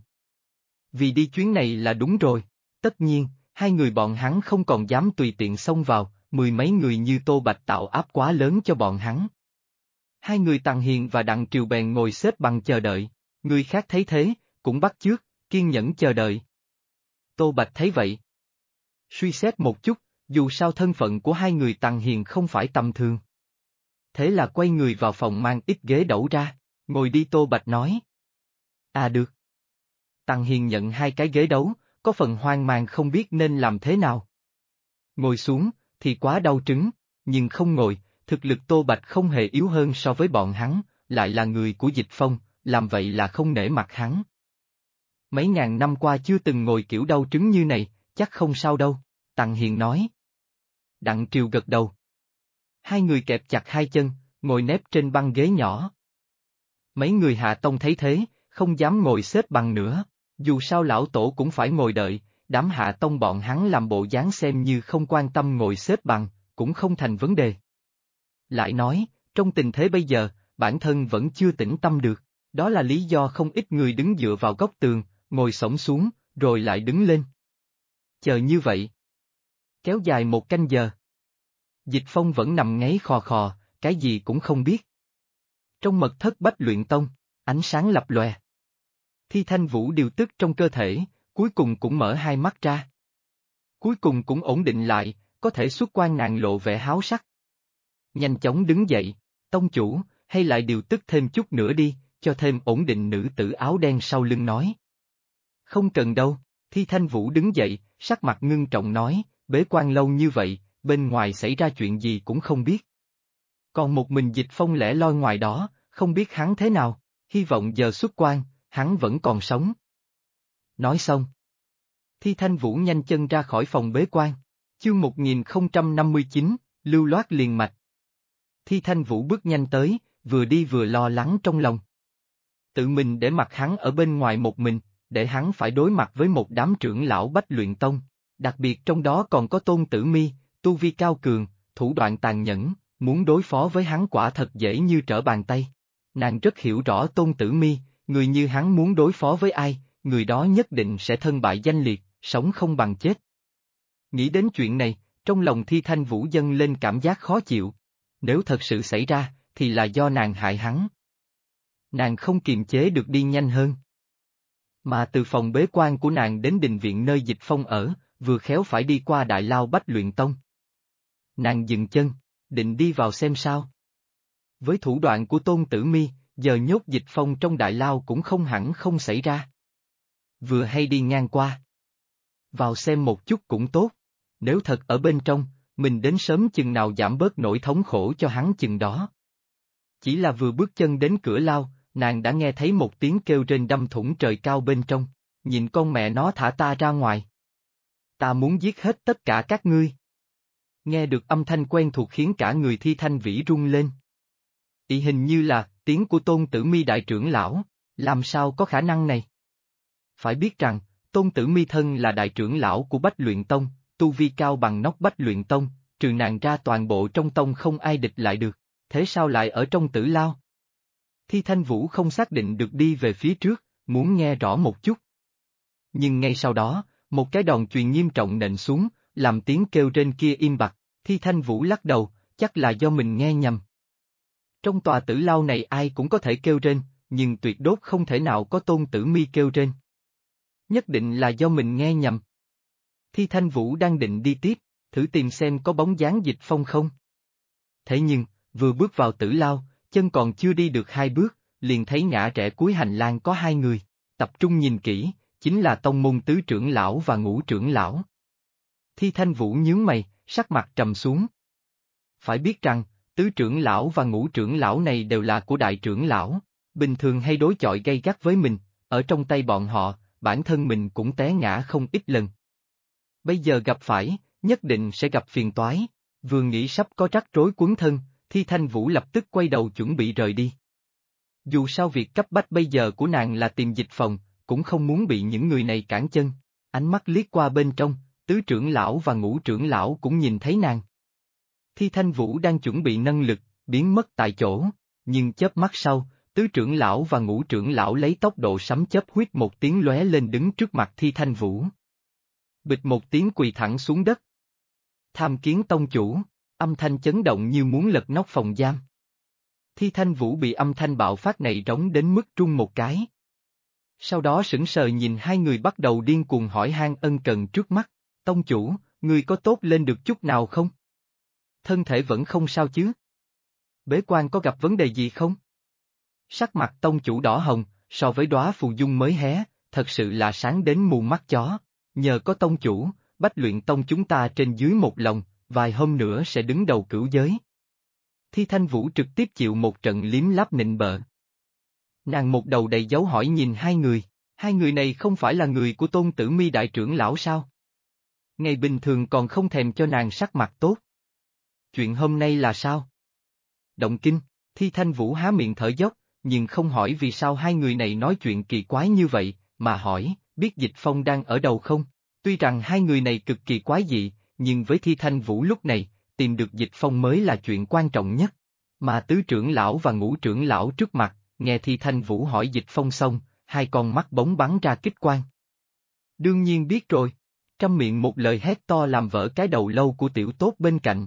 Vì đi chuyến này là đúng rồi, tất nhiên, hai người bọn hắn không còn dám tùy tiện xông vào, mười mấy người như Tô Bạch tạo áp quá lớn cho bọn hắn. Hai người Tằng Hiền và Đặng Triều bèn ngồi xếp bằng chờ đợi, người khác thấy thế, cũng bắt chước, kiên nhẫn chờ đợi. Tô Bạch thấy vậy. Suy xét một chút, dù sao thân phận của hai người Tằng Hiền không phải tầm thường. Thế là quay người vào phòng mang ít ghế đẩu ra, ngồi đi Tô Bạch nói. À được. Tằng Hiền nhận hai cái ghế đấu, có phần hoang mang không biết nên làm thế nào. Ngồi xuống, thì quá đau trứng, nhưng không ngồi, thực lực Tô Bạch không hề yếu hơn so với bọn hắn, lại là người của Dịch Phong, làm vậy là không nể mặt hắn. Mấy ngàn năm qua chưa từng ngồi kiểu đau trứng như này, chắc không sao đâu, Tằng Hiền nói. Đặng Triều gật đầu. Hai người kẹp chặt hai chân, ngồi nép trên băng ghế nhỏ. Mấy người Hạ Tông thấy thế, không dám ngồi xếp bằng nữa, dù sao lão tổ cũng phải ngồi đợi, đám Hạ Tông bọn hắn làm bộ dáng xem như không quan tâm ngồi xếp bằng, cũng không thành vấn đề. Lại nói, trong tình thế bây giờ, bản thân vẫn chưa tĩnh tâm được, đó là lý do không ít người đứng dựa vào góc tường, ngồi xổm xuống, rồi lại đứng lên. Chờ như vậy. Kéo dài một canh giờ. Dịch Phong vẫn nằm ngáy khò khò, cái gì cũng không biết. Trong mật thất Bách Luyện Tông, ánh sáng lập lòe. Thi Thanh Vũ điều tức trong cơ thể, cuối cùng cũng mở hai mắt ra. Cuối cùng cũng ổn định lại, có thể xuất quan nàng lộ vẻ háo sắc. nhanh chóng đứng dậy, tông chủ, hay lại điều tức thêm chút nữa đi, cho thêm ổn định. Nữ tử áo đen sau lưng nói. Không cần đâu, Thi Thanh Vũ đứng dậy, sắc mặt ngưng trọng nói, bế quan lâu như vậy, bên ngoài xảy ra chuyện gì cũng không biết. Còn một mình Dịch Phong lẻ loi ngoài đó, không biết hắn thế nào, hy vọng giờ xuất quan, hắn vẫn còn sống. Nói xong. Thi Thanh Vũ nhanh chân ra khỏi phòng bế quan. Chương 1059, lưu loát liền mạch. Thi Thanh Vũ bước nhanh tới, vừa đi vừa lo lắng trong lòng. Tự mình để mặc hắn ở bên ngoài một mình, để hắn phải đối mặt với một đám trưởng lão Bách Luyện Tông, đặc biệt trong đó còn có Tôn Tử Mi, tu vi cao cường, thủ đoạn tàn nhẫn, muốn đối phó với hắn quả thật dễ như trở bàn tay. Nàng rất hiểu rõ Tôn Tử Mi, người như hắn muốn đối phó với ai, người đó nhất định sẽ thân bại danh liệt, sống không bằng chết. Nghĩ đến chuyện này, trong lòng Thi Thanh Vũ dâng lên cảm giác khó chịu. Nếu thật sự xảy ra, thì là do nàng hại hắn. Nàng không kiềm chế được đi nhanh hơn. Mà từ phòng bế quan của nàng đến đình viện nơi Dịch Phong ở, vừa khéo phải đi qua đại lao Bách Luyện Tông. Nàng dừng chân, định đi vào xem sao. Với thủ đoạn của Tôn Tử Mi, giờ nhốt Dịch Phong trong đại lao cũng không hẳn không xảy ra. Vừa hay đi ngang qua. Vào xem một chút cũng tốt, nếu thật ở bên trong, mình đến sớm chừng nào giảm bớt nỗi thống khổ cho hắn chừng đó. Chỉ là vừa bước chân đến cửa lao, nàng đã nghe thấy một tiếng kêu rên đâm thủng trời cao bên trong, nhìn con mẹ nó thả ta ra ngoài. Ta muốn giết hết tất cả các ngươi. Nghe được âm thanh quen thuộc khiến cả người Thi Thanh Vĩ rung lên. Ý hình như là tiếng của Tôn Tử Mi đại trưởng lão, làm sao có khả năng này? Phải biết rằng, Tôn Tử Mi thân là đại trưởng lão của Bách Luyện Tông, tu vi cao bằng nóc Bách Luyện Tông, trừ nàng ra toàn bộ trong tông không ai địch lại được, thế sao lại ở trong tử lao? Thi Thanh Vũ không xác định được đi về phía trước, muốn nghe rõ một chút. Nhưng ngay sau đó, một cái đòn chuyền nghiêm trọng nện xuống, làm tiếng kêu rên kia im bặt, Thi Thanh Vũ lắc đầu, chắc là do mình nghe nhầm. Trong tòa tử lao này ai cũng có thể kêu rên, nhưng tuyệt đốt không thể nào có Tôn Tử Mi kêu rên. Nhất định là do mình nghe nhầm. Thi Thanh Vũ đang định đi tiếp, thử tìm xem có bóng dáng Dịch Phong không. Thế nhưng, vừa bước vào tử lao, chân còn chưa đi được 2 bước, liền thấy ngã rẽ cuối hành lang có 2 người, tập trung nhìn kỹ, chính là tông môn tứ trưởng lão và ngũ trưởng lão. Thi Thanh Vũ nhướng mày, sắc mặt trầm xuống. Phải biết rằng, tứ trưởng lão và ngũ trưởng lão này đều là của đại trưởng lão, bình thường hay đối chọi gay gắt với mình, ở trong tay bọn họ, bản thân mình cũng té ngã không ít lần. Bây giờ gặp phải, nhất định sẽ gặp phiền toái, vừa nghĩ sắp có rắc rối quấn thân, Thi Thanh Vũ lập tức quay đầu chuẩn bị rời đi. Dù sao việc cấp bách bây giờ của nàng là tìm Dịch Phong, cũng không muốn bị những người này cản chân, ánh mắt liếc qua bên trong, tứ trưởng lão và ngũ trưởng lão cũng nhìn thấy nàng. Thi Thanh Vũ đang chuẩn bị nâng lực, biến mất tại chỗ, nhưng chớp mắt sau, tứ trưởng lão và ngũ trưởng lão lấy tốc độ sấm chớp huýt một tiếng lóe lên đứng trước mặt Thi Thanh Vũ. Bịch một tiếng quỳ thẳng xuống đất. Tham kiến tông chủ, âm thanh chấn động như muốn lật nóc phòng giam. Thi Thanh Vũ bị âm thanh bạo phát này rống đến mức run một cái. Sau đó sững sờ nhìn hai người bắt đầu điên cuồng hỏi han ân cần trước mắt, tông chủ, người có tốt lên được chút nào không? Thân thể vẫn không sao chứ? Bế quan có gặp vấn đề gì không? Sắc mặt tông chủ đỏ hồng, so với đóa phù dung mới hé, thật sự là sáng đến mù mắt chó. Nhờ có tông chủ, Bách Luyện Tông chúng ta trên dưới một lòng, vài hôm nữa sẽ đứng đầu cửu giới. Thi Thanh Vũ trực tiếp chịu một trận liếm láp nịnh bợ. Nàng một đầu đầy dấu hỏi nhìn hai người này không phải là người của Tôn Tử Mi đại trưởng lão sao? Ngày bình thường còn không thèm cho nàng sắc mặt tốt. Chuyện hôm nay là sao? Động kinh, Thi Thanh Vũ há miệng thở dốc, nhưng không hỏi vì sao hai người này nói chuyện kỳ quái như vậy, mà hỏi, biết Dịch Phong đang ở đâu không? Tuy rằng hai người này cực kỳ quái dị, nhưng với Thi Thanh Vũ lúc này, tìm được Dịch Phong mới là chuyện quan trọng nhất. Mà tứ trưởng lão và ngũ trưởng lão trước mặt, nghe Thi Thanh Vũ hỏi Dịch Phong xong, hai con mắt bóng bắn ra kích quang. Đương nhiên biết rồi, trăm miệng một lời hét to làm vỡ cái đầu lâu của tiểu tốt bên cạnh.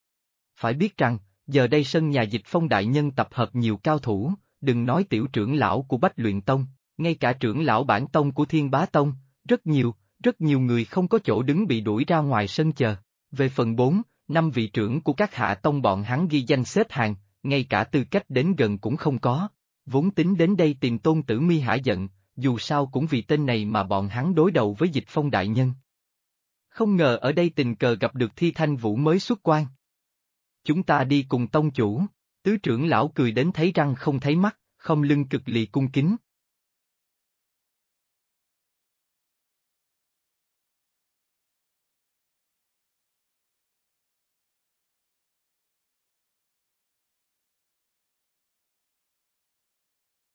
Phải biết rằng, giờ đây sân nhà Dịch Phong đại nhân tập hợp nhiều cao thủ, đừng nói tiểu trưởng lão của Bách Luyện Tông, ngay cả trưởng lão bản tông của Thiên Bá Tông, rất nhiều người không có chỗ đứng bị đuổi ra ngoài sân chờ. Về phần 4, 5 vị trưởng của các hạ tông bọn hắn ghi danh xếp hàng, ngay cả tư cách đến gần cũng không có. Vốn tính đến đây tìm Tôn Tử Mi hả giận, dù sao cũng vì tên này mà bọn hắn đối đầu với Dịch Phong đại nhân. Không ngờ ở đây tình cờ gặp được Thi Thanh Vũ mới xuất quan. Chúng ta đi cùng tông chủ, tứ trưởng lão cười đến thấy răng không thấy mắt, không lưng cực lì cung kính.